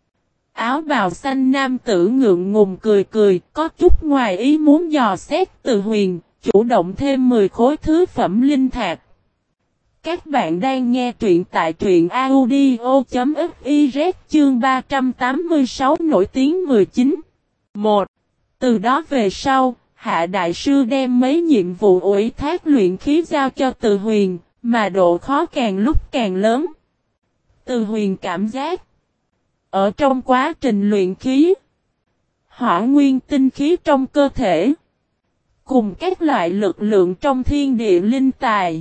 Áo bào xanh nam tử ngượng ngùng cười cười, có chút ngoài ý muốn dò xét Từ Huyền, chủ động thêm mười khối thứ phẩm linh thạch. Các bạn đang nghe truyện tại truyện audio.fiz chương ba trăm tám mươi sáu nổi tiếng mười chín. một. Từ đó về sau, Hạ đại sư đem mấy nhiệm vụ ủy thác luyện khí giao cho Từ Huyền, mà độ khó càng lúc càng lớn. Từ Huyền cảm giác ở trong quá trình luyện khí, hỏa nguyên tinh khí trong cơ thể, cùng các loại lực lượng trong thiên địa linh tài,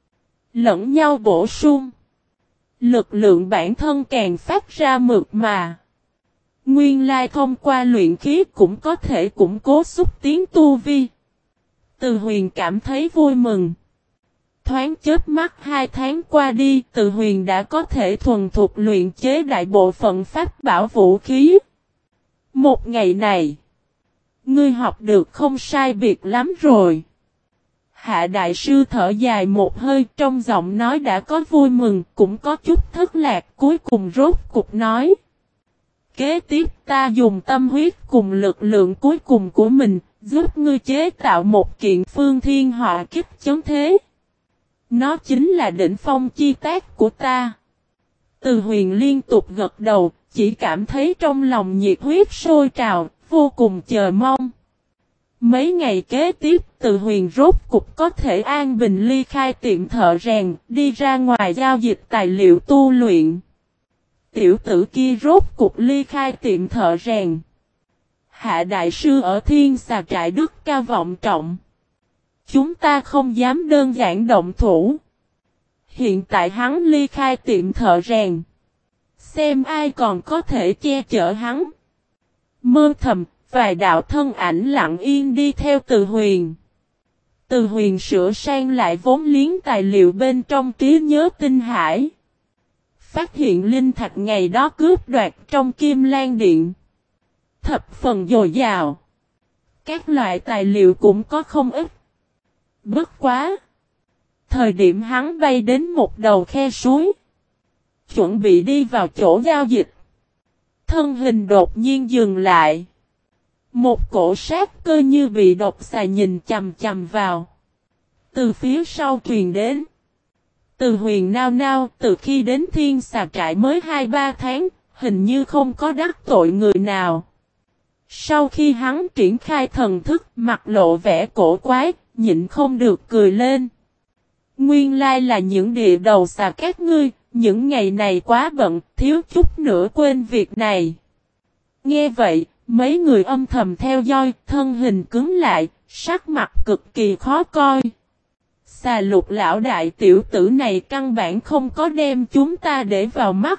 lẫn nhau bổ sung, lực lượng bản thân càng phát ra mượt mà. Nguyên lai thông qua luyện khí cũng có thể củng cố xúc tiến tu vi. Từ Huyền cảm thấy vui mừng. Thoáng chớp mắt hai tháng qua đi, Từ Huyền đã có thể thuần thục luyện chế đại bộ phận pháp bảo vũ khí. Một ngày này, ngươi học được không sai biệt lắm rồi. Hạ đại sư thở dài một hơi, trong giọng nói đã có vui mừng, cũng có chút thất lạc, cuối cùng rốt cục nói. Kế tiếp ta dùng tâm huyết cùng lực lượng cuối cùng của mình, giúp ngươi chế tạo một kiện phương thiên họa kích chấn thế. Nó chính là đỉnh phong chi tác của ta. Từ Huyền liên tục gật đầu, chỉ cảm thấy trong lòng nhiệt huyết sôi trào, vô cùng chờ mong. Mấy ngày kế tiếp, Từ Huyền rốt cục có thể an bình ly khai tiệm thợ rèn, đi ra ngoài giao dịch tài liệu tu luyện. Tiểu tử kia rốt cục ly khai tiệm thợ rèn. Hạ đại sư ở Thiên Xà Trại đức cao vọng trọng. Chúng ta không dám đơn giản động thủ. Hiện tại hắn ly khai tiệm thợ rèn. Xem ai còn có thể che chở hắn. Mơ thầm, vài đạo thân ảnh lặng yên đi theo Từ Huyền. Từ Huyền sửa sang lại vốn liếng tài liệu bên trong trí nhớ tinh hải. Phát hiện linh thạch ngày đó cướp đoạt trong Kim Lan Điện. Thập phần dồi dào. Các loại tài liệu cũng có không ít. Bất quá. Thời điểm hắn bay đến một đầu khe suối. Chuẩn bị đi vào chỗ giao dịch. Thân hình đột nhiên dừng lại. Một cổ sát cơ như bị độc xà nhìn chằm chằm vào. Từ phía sau truyền đến. Từ Huyền nao nao, từ khi đến Thiên Xà Trại mới hai ba tháng, hình như không có đắc tội người nào. Sau khi hắn triển khai thần thức, mặt lộ vẻ cổ quái, nhịn không được cười lên. Nguyên lai là những địa đầu xà các ngươi, những ngày này quá bận, thiếu chút nữa quên việc này. Nghe vậy, mấy người âm thầm theo dõi, thân hình cứng lại, sắc mặt cực kỳ khó coi. Xà Lục lão đại tiểu tử này căn bản không có đem chúng ta để vào mắt.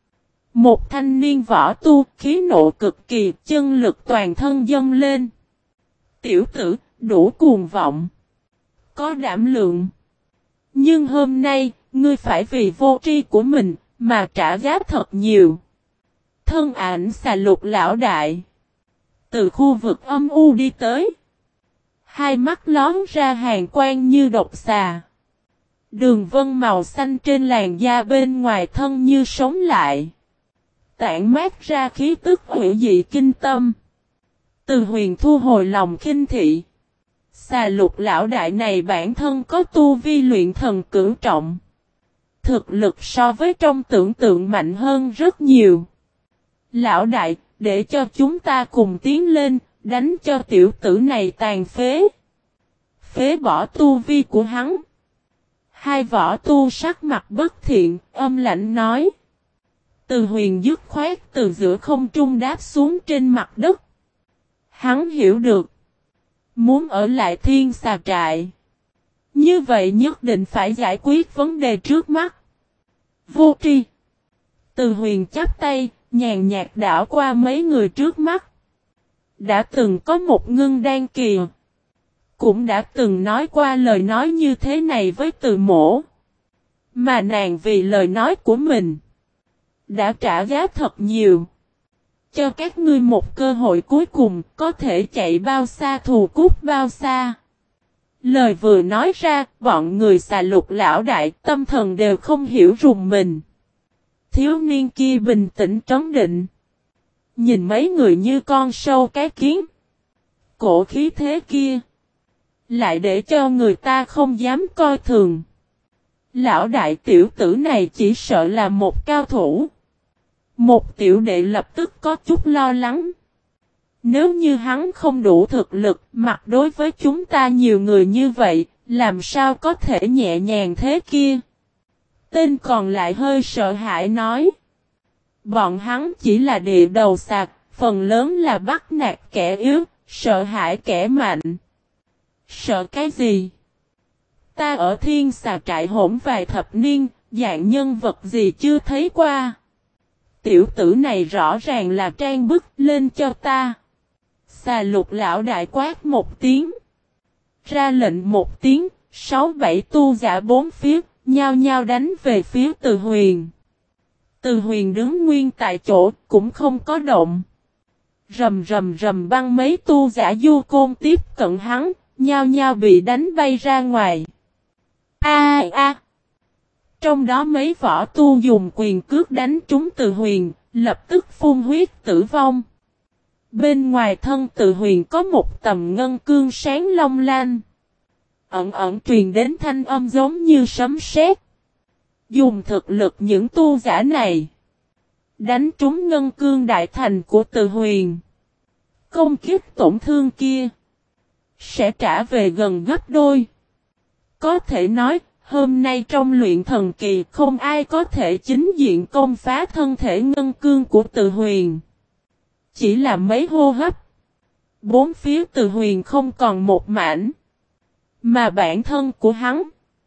Một thanh niên võ tu, khí nộ cực kỳ, chân lực toàn thân dâng lên. Tiểu tử, đủ cuồng vọng. Có đảm lượng. Nhưng hôm nay, ngươi phải vì vô tri của mình, mà trả giá thật nhiều. Thân ảnh Xà Lục lão đại. Từ khu vực âm u đi tới. Hai mắt lón ra hàn quang như độc xà. Đường vân màu xanh trên làn da bên ngoài thân như sống lại. Tản mát ra khí tức hủy dị kinh tâm. Từ Huyền thu hồi lòng khinh thị. Xà Lục lão đại này bản thân có tu vi luyện thần cửu trọng. Thực lực so với trong tưởng tượng mạnh hơn rất nhiều. Lão đại, để cho chúng ta cùng tiến lên, đánh cho tiểu tử này tàn phế. Phế bỏ tu vi của hắn. Hai võ tu sắc mặt bất thiện, âm lạnh nói. Từ Huyền dứt khoát từ giữa không trung đáp xuống trên mặt đất. Hắn hiểu được. Muốn ở lại Thiên Xà Trại. Như vậy nhất định phải giải quyết vấn đề trước mắt. Vô tri. Từ Huyền chắp tay, nhàn nhạt đảo qua mấy người trước mắt. Đã từng có một ngưng đan kỳ. Cũng đã từng nói qua lời nói như thế này với Từ Mỗ. Mà nàng vì lời nói của mình đã trả giá thật nhiều. Cho các ngươi một cơ hội cuối cùng có thể chạy bao xa thù cút bao xa. Lời vừa nói ra, bọn người xà lục lão đại tâm thần đều không hiểu rùng mình. Thiếu niên kia bình tĩnh trấn định. Nhìn mấy người như con sâu cái kiến. Cổ khí thế kia. Lại để cho người ta không dám coi thường. Lão đại tiểu tử này chỉ sợ là một cao thủ. Một tiểu đệ lập tức có chút lo lắng. Nếu như hắn không đủ thực lực, mặt đối với chúng ta nhiều người như vậy, làm sao có thể nhẹ nhàng thế kia? Tên còn lại hơi sợ hãi nói. Bọn hắn chỉ là địa đầu sạc, phần lớn là bắt nạt kẻ yếu, sợ hãi kẻ mạnh. Sợ cái gì? Ta ở thiên xà trại hỗn vài thập niên, dạng nhân vật gì chưa thấy qua. Tiểu tử này rõ ràng là trang bức lên cho ta. Xà lục lão đại quát một tiếng. Ra lệnh một tiếng, sáu bảy tu giả bốn phía, nhao nhao đánh về phía Từ Huyền. Từ Huyền đứng nguyên tại chỗ, cũng không có động. Rầm rầm rầm băng mấy tu giả du côn tiếp cận hắn, nhao nhao bị đánh bay ra ngoài. A a a! Trong đó mấy võ tu dùng quyền cước đánh trúng Từ Huyền, lập tức phun huyết tử vong. Bên ngoài thân Từ Huyền có một tầm ngân cương sáng long lanh. Ẩn ẩn truyền đến thanh âm giống như sấm sét. Dùng thực lực những tu giả này. Đánh trúng ngân cương đại thành của Từ Huyền. Công kích tổn thương kia. Sẽ trả về gần gấp đôi. Có thể nói, hôm nay trong luyện thần kỳ không ai có thể chính diện công phá thân thể ngân cương của Từ Huyền. Chỉ là mấy hô hấp. Bốn phía Từ Huyền không còn một mảnh. Mà bản thân của hắn.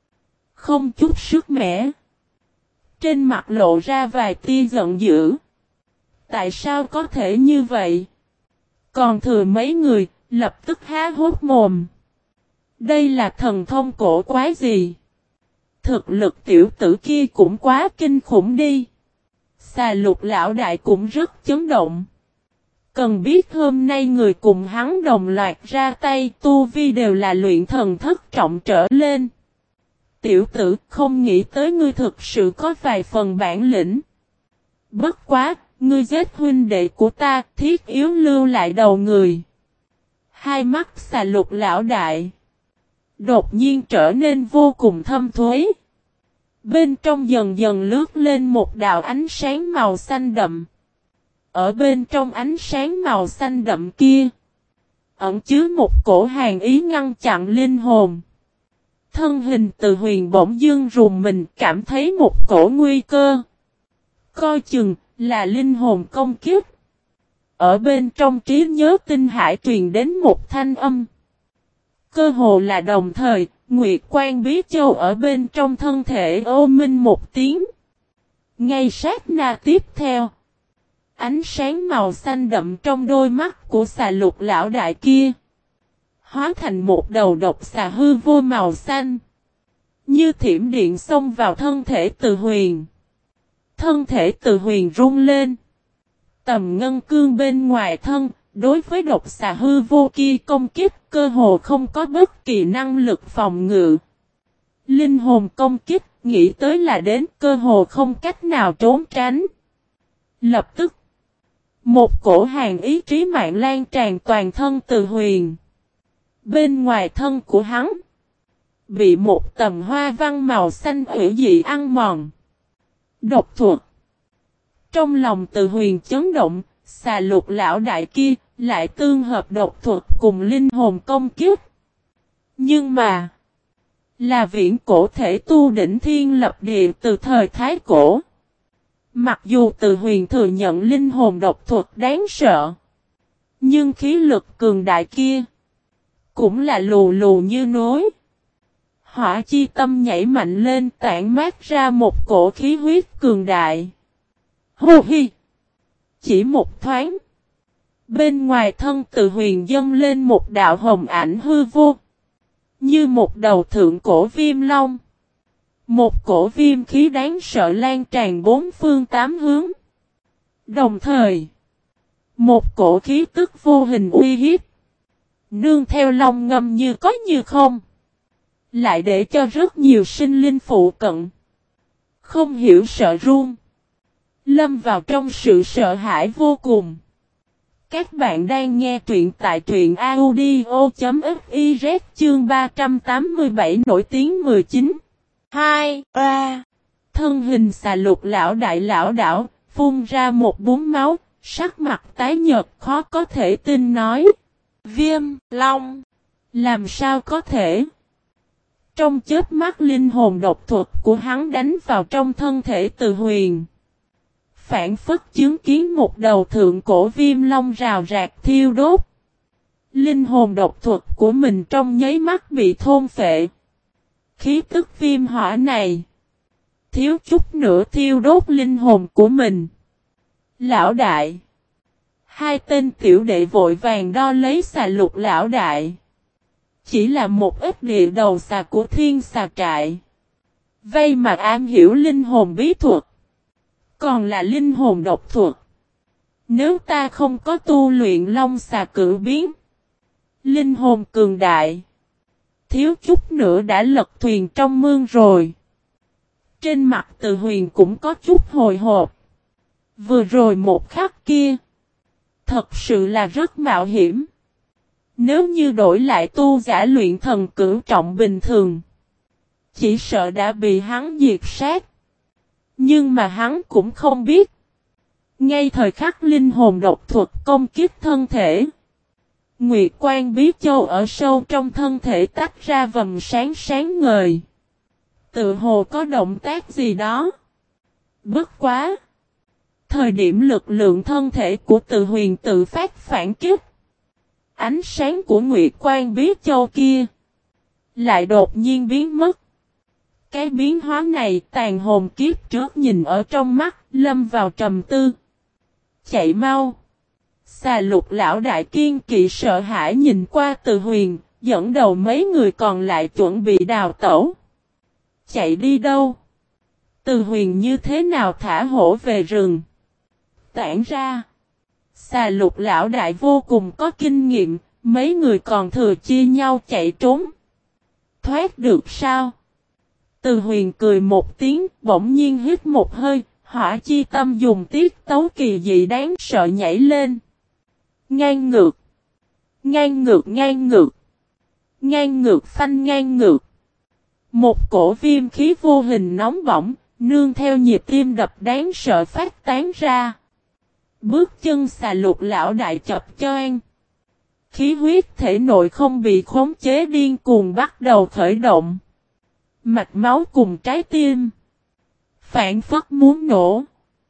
Không chút sức mẻ. Trên mặt lộ ra vài tia giận dữ. Tại sao có thể như vậy? Còn thừa mấy người, lập tức há hốt mồm. Đây là thần thông cổ quái gì? Thực lực tiểu tử kia cũng quá kinh khủng đi. Xà lục lão đại cũng rất chấn động. Cần biết hôm nay người cùng hắn đồng loạt ra tay tu vi đều là luyện thần thất trọng trở lên. Tiểu tử không nghĩ tới ngươi thực sự có vài phần bản lĩnh. Bất quá, ngươi giết huynh đệ của ta thiết yếu lưu lại đầu người. Hai mắt xà lục lão đại. Đột nhiên trở nên vô cùng thâm thuế. Bên trong dần dần lướt lên một đạo ánh sáng màu xanh đậm. Ở bên trong ánh sáng màu xanh đậm kia. Ẩn chứa một cổ hàn ý ngăn chặn linh hồn. Thân hình Từ Huyền bỗng dưng rùng mình cảm thấy một cổ nguy cơ. Coi chừng là linh hồn công kiếp. Ở bên trong trí nhớ tinh hải truyền đến một thanh âm. Cơ hồ là đồng thời, Nguyệt Quan Bí Châu ở bên trong thân thể ô minh một tiếng. Ngay sát na tiếp theo. Ánh sáng màu xanh đậm trong đôi mắt của xà lục lão đại kia. Hóa thành một đầu độc xà hư vô màu xanh. Như thiểm điện xông vào thân thể Từ Huyền. Thân thể Từ Huyền rung lên. Tầm ngân cương bên ngoài thân, đối với độc xà hư vô kia công kích cơ hồ không có bất kỳ năng lực phòng ngự. Linh hồn công kích, nghĩ tới là đến cơ hồ không cách nào trốn tránh. Lập tức, một cổ hàn ý trí mạng lan tràn toàn thân Từ Huyền. Bên ngoài thân của hắn, bị một tầm hoa văn màu xanh hủy dị ăn mòn. Độc thuật. Trong lòng Từ Huyền chấn động, xà lục lão đại kia lại tương hợp độc thuật cùng linh hồn công kiếp. Nhưng mà, là viễn cổ thể tu đỉnh thiên lập địa từ thời Thái Cổ. Mặc dù Từ Huyền thừa nhận linh hồn độc thuật đáng sợ, nhưng khí lực cường đại kia cũng là lù lù như núi. Hỏa chi tâm nhảy mạnh lên tản mát ra một cổ khí huyết cường đại. Hô hi! Chỉ một thoáng. Bên ngoài thân Từ Huyền dâng lên một đạo hồng ảnh hư vô. Như một đầu thượng cổ viêm long. Một cổ viêm khí đáng sợ lan tràn bốn phương tám hướng. Đồng thời, một cổ khí tức vô hình uy hiếp. Nương theo lòng ngầm như có như không. Lại để cho rất nhiều sinh linh phụ cận. Không hiểu sợ run. Lâm vào trong sự sợ hãi vô cùng. Các bạn đang nghe truyện tại truyện audio.fiz chương ba trăm tám mươi bảy nổi tiếng mười chín. hai. ba. Thân hình xà lục lão đại lão đảo, phun ra một búng máu, sắc mặt tái nhợt khó có thể tin nói. Viêm, long, làm sao có thể? Trong chớp mắt linh hồn độc thuật của hắn đánh vào trong thân thể Từ Huyền. Phản phất chứng kiến một đầu thượng cổ viêm long rào rạc thiêu đốt. Linh hồn độc thuật của mình trong nháy mắt bị thôn phệ. Khí tức viêm hỏa này thiếu chút nữa thiêu đốt linh hồn của mình. Lão đại. Hai tên tiểu đệ vội vàng đo lấy xà lục lão đại. Chỉ là một ít địa đầu xà của thiên xà trại. Vây mà am hiểu linh hồn bí thuật. Còn là linh hồn độc thuật. Nếu ta không có tu luyện long xà cử biến. Linh hồn cường đại. Thiếu chút nữa đã lật thuyền trong mương rồi. Trên mặt Từ Huyền cũng có chút hồi hộp. Vừa rồi một khắc kia. Thật sự là rất mạo hiểm. Nếu như đổi lại tu giả luyện thần cửu trọng bình thường. Chỉ sợ đã bị hắn diệt sát. Nhưng mà hắn cũng không biết. Ngay thời khắc linh hồn độc thuật công kích thân thể. Nguyệt Quan Bí Châu ở sâu trong thân thể tách ra vầng sáng sáng ngời. Tự hồ có động tác gì đó. Bất quá. Thời điểm lực lượng thân thể của Từ Huyền tự phát phản kích. Ánh sáng của Nguyệt Quan Bí Châu kia. Lại đột nhiên biến mất. Cái biến hóa này tàn hồn kiếp trước nhìn ở trong mắt, lâm vào trầm tư. Chạy mau. Xà lục lão đại kiên kỵ sợ hãi nhìn qua Từ Huyền, dẫn đầu mấy người còn lại chuẩn bị đào tẩu. Chạy đi đâu? Từ Huyền như thế nào thả hổ về rừng? Tản ra. Xà lục lão đại vô cùng có kinh nghiệm, mấy người còn thừa chia nhau chạy trốn. Thoát được sao? Từ Huyền cười một tiếng, bỗng nhiên hít một hơi, hỏa chi tâm dùng tiết tấu kỳ dị đáng sợ nhảy lên. Ngang ngược. Ngang ngược ngang ngược. Ngang ngược phanh ngang ngược. Một cổ viêm khí vô hình nóng bỏng, nương theo nhịp tim đập đáng sợ phát tán ra. Bước chân xà lục lão đại chập choạng. Khí huyết thể nội không bị khống chế điên cuồng bắt đầu khởi động. Mạch máu cùng trái tim. Phản phất muốn nổ.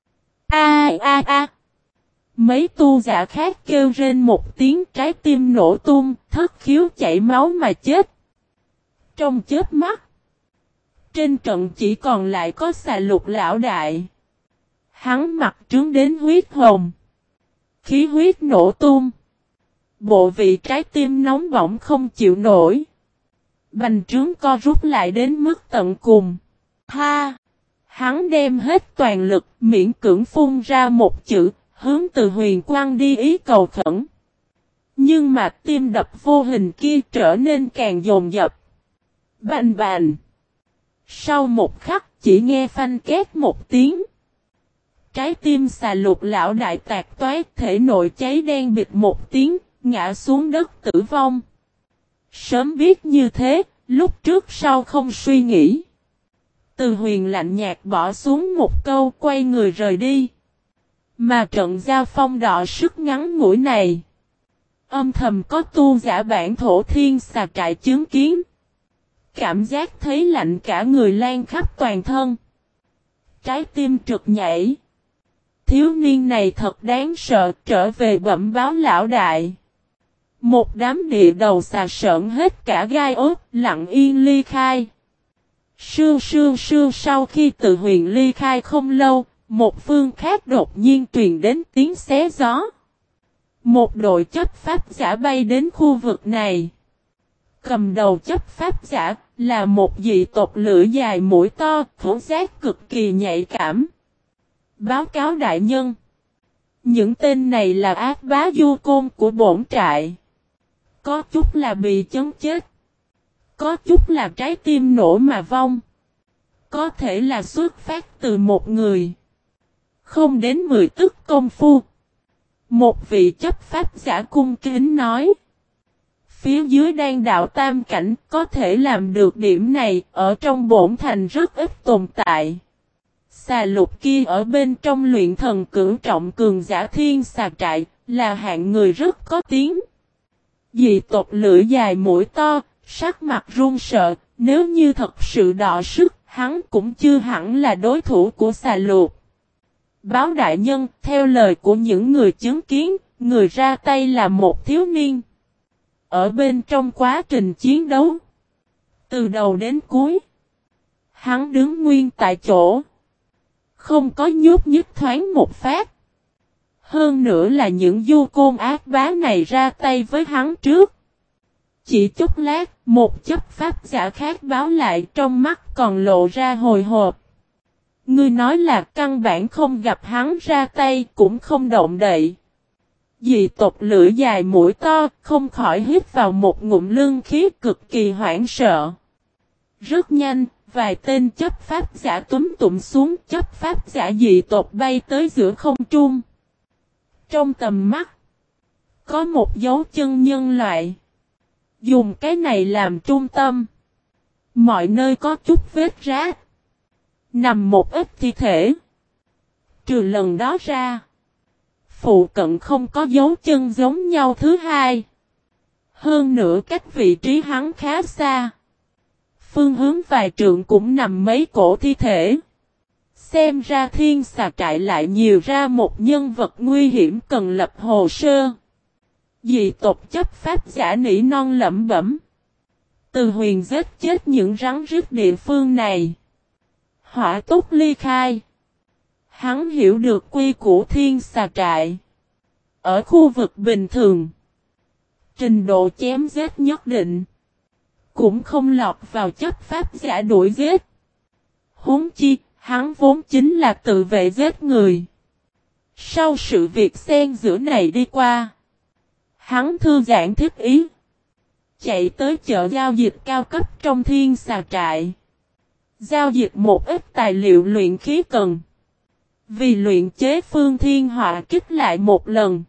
A a a. Mấy tu giả khác kêu rên một tiếng trái tim nổ tung, thất khiếu chảy máu mà chết. Trong chớp mắt. Trên trận chỉ còn lại có xà lục lão đại. Hắn mặt trướng đến huyết hồng. Khí huyết nổ tung. Bộ vị trái tim nóng bỏng không chịu nổi. Bành trướng co rút lại đến mức tận cùng. Ha! Hắn đem hết toàn lực miễn cưỡng phun ra một chữ, hướng Từ Huyền quăng đi ý cầu khẩn. Nhưng mà tim đập vô hình kia trở nên càng dồn dập. Bành bành! Sau một khắc chỉ nghe phanh két một tiếng. Trái tim xà lục lão đại tạc toát thể nội cháy đen bịt một tiếng, ngã xuống đất tử vong. Sớm biết như thế, lúc trước sau không suy nghĩ. Từ Huyền lạnh nhạt bỏ xuống một câu quay người rời đi. Mà trận giao phong đọ sức ngắn ngủi này. Âm thầm có tu giả bản thổ thiên xà trại chứng kiến. Cảm giác thấy lạnh cả người lan khắp toàn thân. Trái tim trực nhảy. Thiếu niên này thật đáng sợ, trở về bẩm báo lão đại. Một đám địa đầu xà sợn hết cả gai ốt, lặng yên ly khai. Sưu sưu sưu sau khi Từ Huyền ly khai không lâu, một phương khác đột nhiên truyền đến tiếng xé gió. Một đội chấp pháp giả bay đến khu vực này. Cầm đầu chấp pháp giả, là một dị tộc lưỡi dài mũi to, khẩu giác cực kỳ nhạy cảm. Báo cáo đại nhân. Những tên này là ác bá du côn của bổn trại. Có chút là bị chấn chết. Có chút là trái tim nổ mà vong. Có thể là xuất phát từ một người. Không đến mười tức công phu. Một vị chấp pháp giả cung kính nói. Phía dưới đang đạo tam cảnh có thể làm được điểm này ở trong bổn thành rất ít tồn tại. Xà lục kia ở bên trong luyện thần cửu trọng cường giả thiên xà trại là hạng người rất có tiếng. Dị tộc lưỡi dài mũi to, sắc mặt run sợ, nếu như thật sự đọ sức, hắn cũng chưa hẳn là đối thủ của xà lục. Báo đại nhân, theo lời của những người chứng kiến, người ra tay là một thiếu niên. Ở bên trong quá trình chiến đấu, từ đầu đến cuối, hắn đứng nguyên tại chỗ, không có nhúc nhích thoáng một phát. Hơn nữa là những du côn ác bá này ra tay với hắn trước. Chỉ chút lát, một chấp pháp giả khác báo lại trong mắt còn lộ ra hồi hộp. Ngươi nói là căn bản không gặp hắn ra tay cũng không động đậy. Dị tộc lưỡi dài mũi to không khỏi hít vào một ngụm lương khí cực kỳ hoảng sợ. Rất nhanh, vài tên chấp pháp giả túm tụm xuống chấp pháp giả dị tộc bay tới giữa không trung. Trong tầm mắt, có một dấu chân nhân loại. Dùng cái này làm trung tâm. Mọi nơi có chút vết rác. Nằm một ít thi thể. Trừ lần đó ra. Phụ cận không có dấu chân giống nhau thứ hai. Hơn nữa cách vị trí hắn khá xa. Phương hướng vài trượng cũng nằm mấy cổ thi thể. Xem ra thiên xà trại lại nhiều ra một nhân vật nguy hiểm cần lập hồ sơ. Dị tộc chấp pháp giả nỉ non lẩm bẩm. Từ huyền giết chết những rắn rít địa phương này. Hỏa túc ly khai. Hắn hiểu được quy củ thiên xà trại. Ở khu vực bình thường. Trình độ chém giết nhất định. Cũng không lọt vào chấp pháp giả đuổi giết. Huống chi, hắn vốn chính là tự vệ giết người. Sau sự việc xen giữa này đi qua. Hắn thư giãn thích ý. Chạy tới chợ giao dịch cao cấp trong thiên xà trại. Giao dịch một ít tài liệu luyện khí cần. Vì luyện chế phương thiên họa kích lại một lần.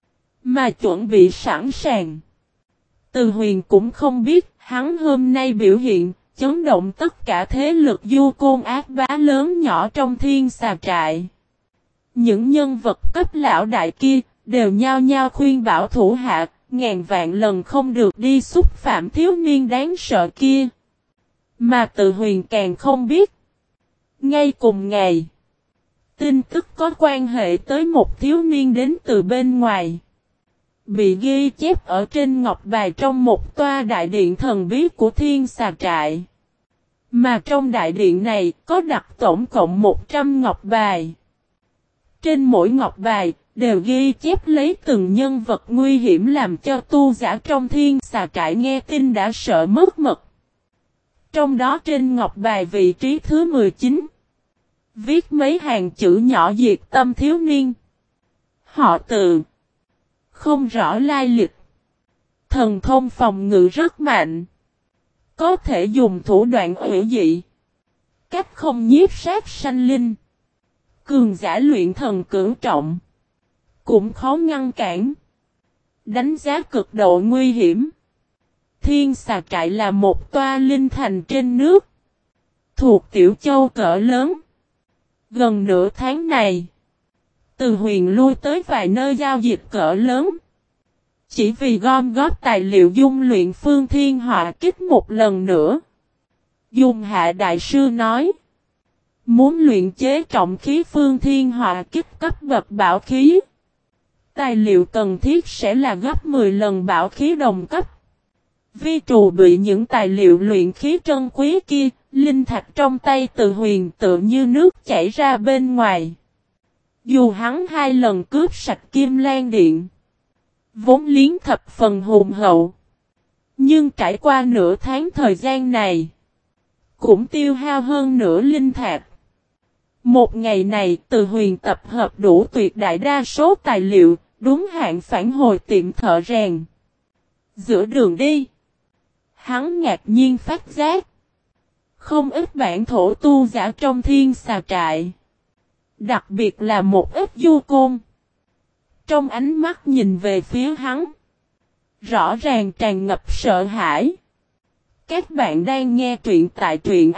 Mà chuẩn bị sẵn sàng. Từ huyền cũng không biết hắn hôm nay biểu hiện. Chấn động tất cả thế lực du côn ác bá lớn nhỏ trong thiên xà trại. Những nhân vật cấp lão đại kia đều nhao nhao khuyên bảo thủ hạ, ngàn vạn lần không được đi xúc phạm thiếu niên đáng sợ kia. Mà tự huyền càng không biết. Ngay cùng ngày, tin tức có quan hệ tới một thiếu niên đến từ bên ngoài. Bị ghi chép ở trên ngọc bài trong một toa đại điện thần bí của thiên xà trại. Mà trong đại điện này có đặt tổng cộng một trăm ngọc bài. Trên mỗi ngọc bài đều ghi chép lấy từng nhân vật nguy hiểm làm cho tu giả trong thiên xà trại nghe tin đã sợ mất mật. Trong đó trên ngọc bài vị trí thứ mười chín. Viết mấy hàng chữ nhỏ diệt tâm thiếu niên. Họ Từ. Không rõ lai lịch. Thần thông phòng ngự rất mạnh. Có thể dùng thủ đoạn hủy dị. Cách không nhiếp sát sanh linh. Cường giả luyện thần cửu trọng. Cũng khó ngăn cản. Đánh giá cực độ nguy hiểm. Thiên xà trại là một toa linh thành trên nước. Thuộc tiểu châu cỡ lớn. Gần nửa tháng này. Từ huyền lui tới vài nơi giao dịch cỡ lớn. Chỉ vì gom góp tài liệu dung luyện phương thiên họa kích một lần nữa. Dung hạ đại sư nói. Muốn luyện chế trọng khí phương thiên họa kích cấp bậc bảo khí. Tài liệu cần thiết sẽ là gấp mười lần bảo khí đồng cấp. Vi trù bị những tài liệu luyện khí trân quý kia, linh thạch trong tay từ huyền tự như nước chảy ra bên ngoài. Dù hắn hai lần cướp sạch Kim Lan Điện. Vốn liếng thập phần hùng hậu. Nhưng trải qua nửa tháng thời gian này. cũng tiêu hao hơn nửa linh thạch. Một ngày này Từ Huyền tập hợp đủ tuyệt đại đa số tài liệu, đúng hạn phản hồi tiệm thợ rèn. Giữa đường đi, hắn ngạc nhiên phát giác. Không ít bản thổ tu giả trong thiên xà trại. Đặc biệt là một ít du côn. Trong ánh mắt nhìn về phía hắn. Rõ ràng tràn ngập sợ hãi. Các bạn đang nghe truyện tại truyện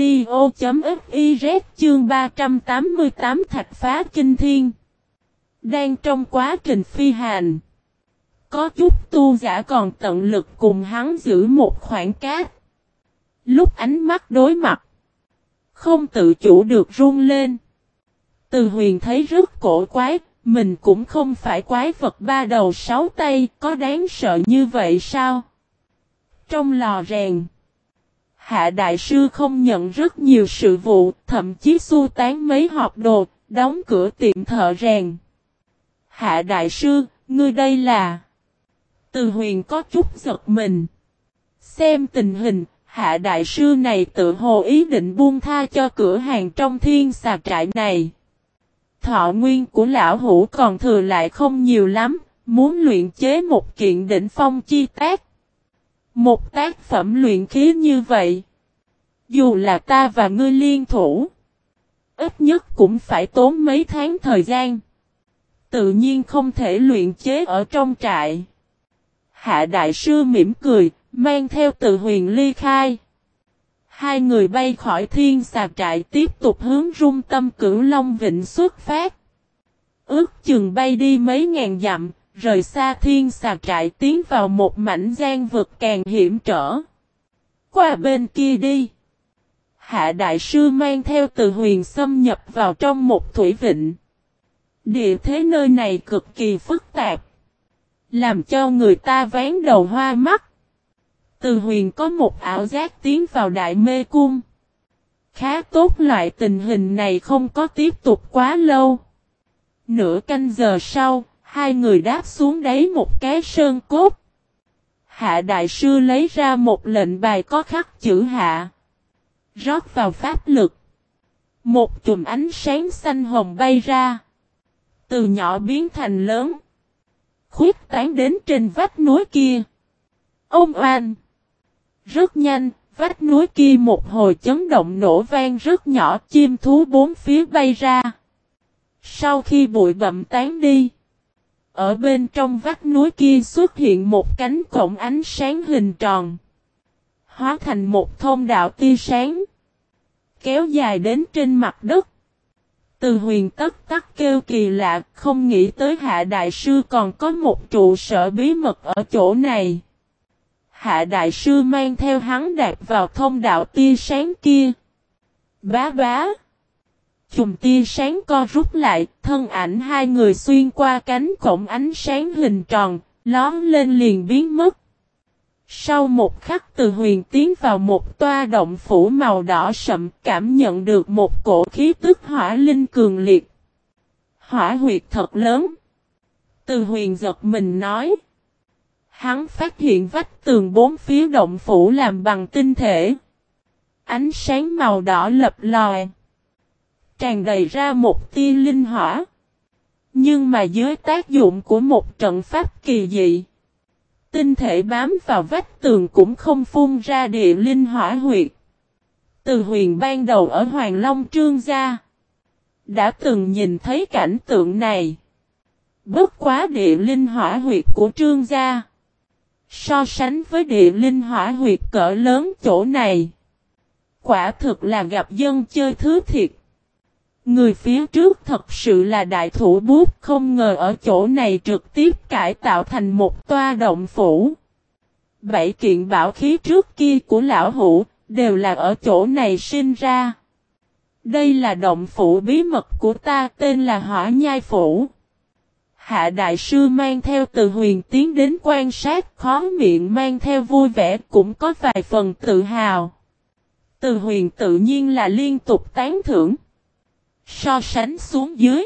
audio.fiz chương ba trăm tám mươi tám Thạch Phá Kinh Thiên. Đang trong quá trình phi hành. Có chút tu giả còn tận lực cùng hắn giữ một khoảng cách. Lúc ánh mắt đối mặt. Không tự chủ được run lên. Từ Huyền thấy rất cổ quái. Mình cũng không phải quái vật ba đầu sáu tay. Có đáng sợ như vậy sao? Trong lò rèn. Hạ đại sư không nhận rất nhiều sự vụ. Thậm chí xua tán mấy hộp đồ. Đóng cửa tiệm thợ rèn. Hạ đại sư, ngươi đây là... Từ Huyền có chút giật mình. Xem tình hình, Hạ đại sư này tự hồ ý định buông tha cho cửa hàng trong thiên xà trại này. Thọ nguyên của lão hủ còn thừa lại không nhiều lắm, muốn luyện chế một kiện đỉnh phong chi tác. Một tác phẩm luyện khí như vậy. Dù là ta và ngươi liên thủ, ít nhất cũng phải tốn mấy tháng thời gian. Tự nhiên không thể luyện chế ở trong trại. Hạ đại sư mỉm cười, mang theo Từ Huyền ly khai. Hai người bay khỏi thiên xà trại tiếp tục hướng Rung Tâm Cửu Long Vịnh xuất phát. Ước chừng bay đi mấy ngàn dặm, rời xa thiên xà trại tiến vào một mảnh giang vực càng hiểm trở. Qua bên kia đi. Hạ đại sư mang theo Từ Huyền xâm nhập vào trong một thủy vịnh. Địa thế nơi này cực kỳ phức tạp. Làm cho người ta ván đầu hoa mắt. Từ Huyền có một ảo giác tiến vào đại mê cung. Khá tốt, loại tình hình này không có tiếp tục quá lâu. Nửa canh giờ sau, hai người đáp xuống đáy một cái sơn cốt. Hạ đại sư lấy ra một lệnh bài có khắc chữ hạ. Rót vào pháp lực. Một chùm ánh sáng xanh hồng bay ra. Từ nhỏ biến thành lớn. Khuyết tán đến trên vách núi kia. Ông oan. Rất nhanh, vách núi kia một hồi chấn động nổ vang rất nhỏ, chim thú bốn phía bay ra. Sau khi bụi bặm tán đi, ở bên trong vách núi kia xuất hiện một cánh cổng ánh sáng hình tròn. Hóa thành một thông đạo tia sáng. Kéo dài đến trên mặt đất. Từ Huyền tất tắc kêu kỳ lạ, không nghĩ tới Hạ đại sư còn có một trụ sở bí mật ở chỗ này. Hạ đại sư mang theo hắn đạp vào thông đạo tia sáng kia. Bá bá. Chùm tia sáng co rút lại, thân ảnh hai người xuyên qua cánh cổng ánh sáng hình tròn, lóm lên liền biến mất. Sau một khắc Từ Huyền tiến vào một toa động phủ màu đỏ sậm, cảm nhận được một cổ khí tức hỏa linh cường liệt. Hỏa huyệt thật lớn. Từ Huyền giật mình nói. Hắn phát hiện vách tường bốn phía động phủ làm bằng tinh thể. Ánh sáng màu đỏ lập lòe. Tràn đầy ra một tia linh hỏa. Nhưng mà dưới tác dụng của một trận pháp kỳ dị. Tinh thể bám vào vách tường cũng không phun ra địa linh hỏa huyệt. Từ Huyền ban đầu ở Hoàng Long Trương gia. Đã từng nhìn thấy cảnh tượng này. Bất quá địa linh hỏa huyệt của Trương gia. So sánh với địa linh hỏa huyệt cỡ lớn chỗ này. Quả thực là gặp dân chơi thứ thiệt. Người phía trước thật sự là đại thủ bút, không ngờ ở chỗ này trực tiếp cải tạo thành một toa động phủ. Bảy kiện bảo khí trước kia của lão hủ đều là ở chỗ này sinh ra. Đây là động phủ bí mật của ta, tên là Hỏa Nhai Phủ. Hạ đại sư mang theo Từ Huyền tiến đến quan sát, khó miệng mang theo vui vẻ, cũng có vài phần tự hào. Từ Huyền tự nhiên là liên tục tán thưởng. So sánh xuống dưới,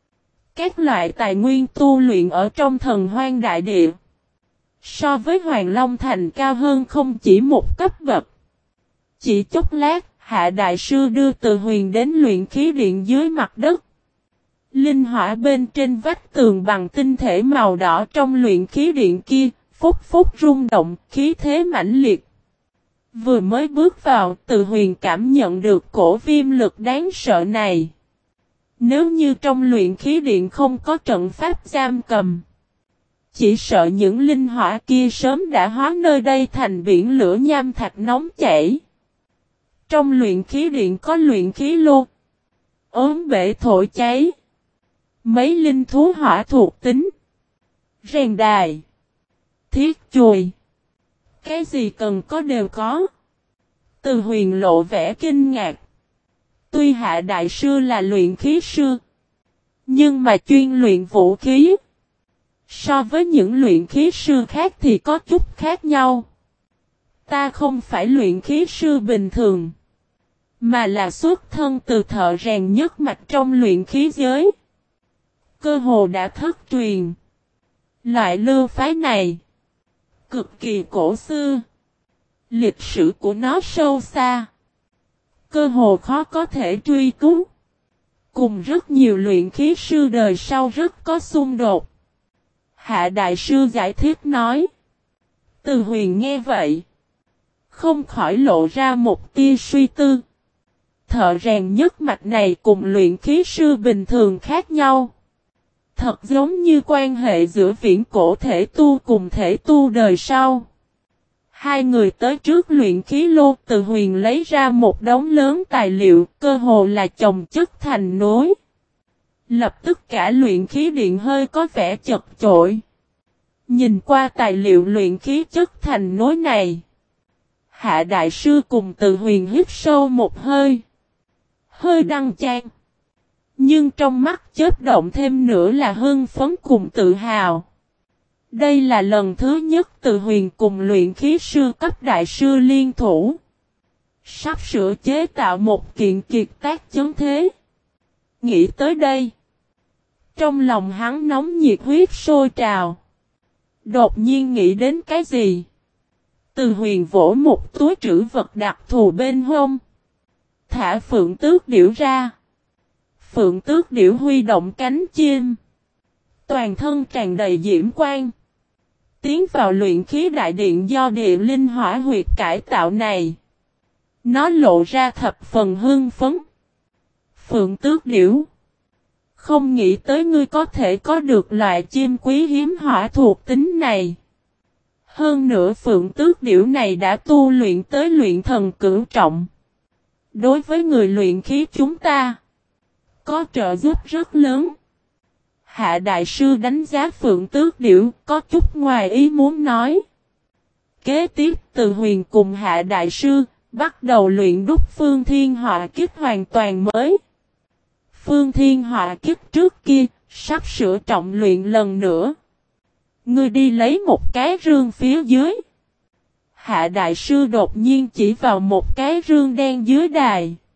các loại tài nguyên tu luyện ở trong Thần Hoang Đại Địa, so với Hoàng Long Thành cao hơn không chỉ một cấp bậc. Chỉ chốc lát, Hạ Đại Sư đưa Từ Huyền đến luyện khí điện dưới mặt đất. Linh hỏa bên trên vách tường bằng tinh thể màu đỏ trong luyện khí điện kia, phút phút rung động, khí thế mãnh liệt. Vừa mới bước vào, Từ Huyền cảm nhận được cổ viêm lực đáng sợ này. Nếu như trong luyện khí điện không có trận pháp giam cầm, chỉ sợ những linh hỏa kia sớm đã hóa nơi đây thành biển lửa nham thạch nóng chảy. Trong luyện khí điện có luyện khí lô, ốm bể thổi cháy, mấy linh thú hỏa thuộc tính, rèn đài, thiết chùi. Cái gì cần có đều có. Từ Huyền lộ vẻ kinh ngạc. Tuy Hạ Đại Sư là luyện khí sư, nhưng mà chuyên luyện vũ khí. So với những luyện khí sư khác thì có chút khác nhau. Ta không phải luyện khí sư bình thường, mà là xuất thân từ thợ rèn nhất mạch trong luyện khí giới. Cơ hồ đã thất truyền. Loại lưu phái này cực kỳ cổ xưa. Lịch sử của nó sâu xa, cơ hồ khó có thể truy cứu. Cùng rất nhiều luyện khí sư đời sau rất có xung đột. Hạ Đại Sư giải thích nói. Từ Huyền nghe vậy, không khỏi lộ ra một tia suy tư. Thợ rèn nhất mạch này cùng luyện khí sư bình thường khác nhau. Thật giống như quan hệ giữa viễn cổ thể tu cùng thể tu đời sau. Hai người tới trước luyện khí lô, Từ Huyền lấy ra một đống lớn tài liệu, cơ hồ là chồng chất thành núi. Lập tức cả luyện khí điện hơi có vẻ chật chội. Nhìn qua tài liệu luyện khí chất thành núi này, Hạ Đại Sư cùng Từ Huyền hít sâu một hơi. Hơi đăng chan. Nhưng trong mắt chớp động thêm nữa là hưng phấn cùng tự hào. Đây là lần thứ nhất Từ Huyền cùng luyện khí sư cấp đại sư liên thủ. Sắp sửa chế tạo một kiện kiệt tác chấn thế. Nghĩ tới đây, trong lòng hắn nóng nhiệt huyết sôi trào. Đột nhiên nghĩ đến cái gì? Từ Huyền vỗ một túi trữ vật đặc thù bên hông. Thả Phượng Tước Điểu ra. Phượng Tước Điểu huy động cánh chim. Toàn thân tràn đầy diễm quang. Tiến vào luyện khí đại điện do địa linh hỏa huyệt cải tạo này. Nó lộ ra thập phần hưng phấn. Phượng Tước Điểu, không nghĩ tới ngươi có thể có được loại chim quý hiếm hỏa thuộc tính này. Hơn nữa Phượng Tước Điểu này đã tu luyện tới luyện thần cửu trọng. Đối với người luyện khí chúng ta, có trợ giúp rất lớn. Hạ Đại Sư đánh giá Phượng Tước Điểu, có chút ngoài ý muốn nói. Kế tiếp Từ Huyền cùng Hạ Đại Sư, bắt đầu luyện đúc Phương Thiên Họa Kích hoàn toàn mới. Phương Thiên Họa Kích trước kia, sắp sửa trọng luyện lần nữa. Ngươi đi lấy một cái rương phía dưới. Hạ Đại Sư đột nhiên chỉ vào một cái rương đen dưới đài.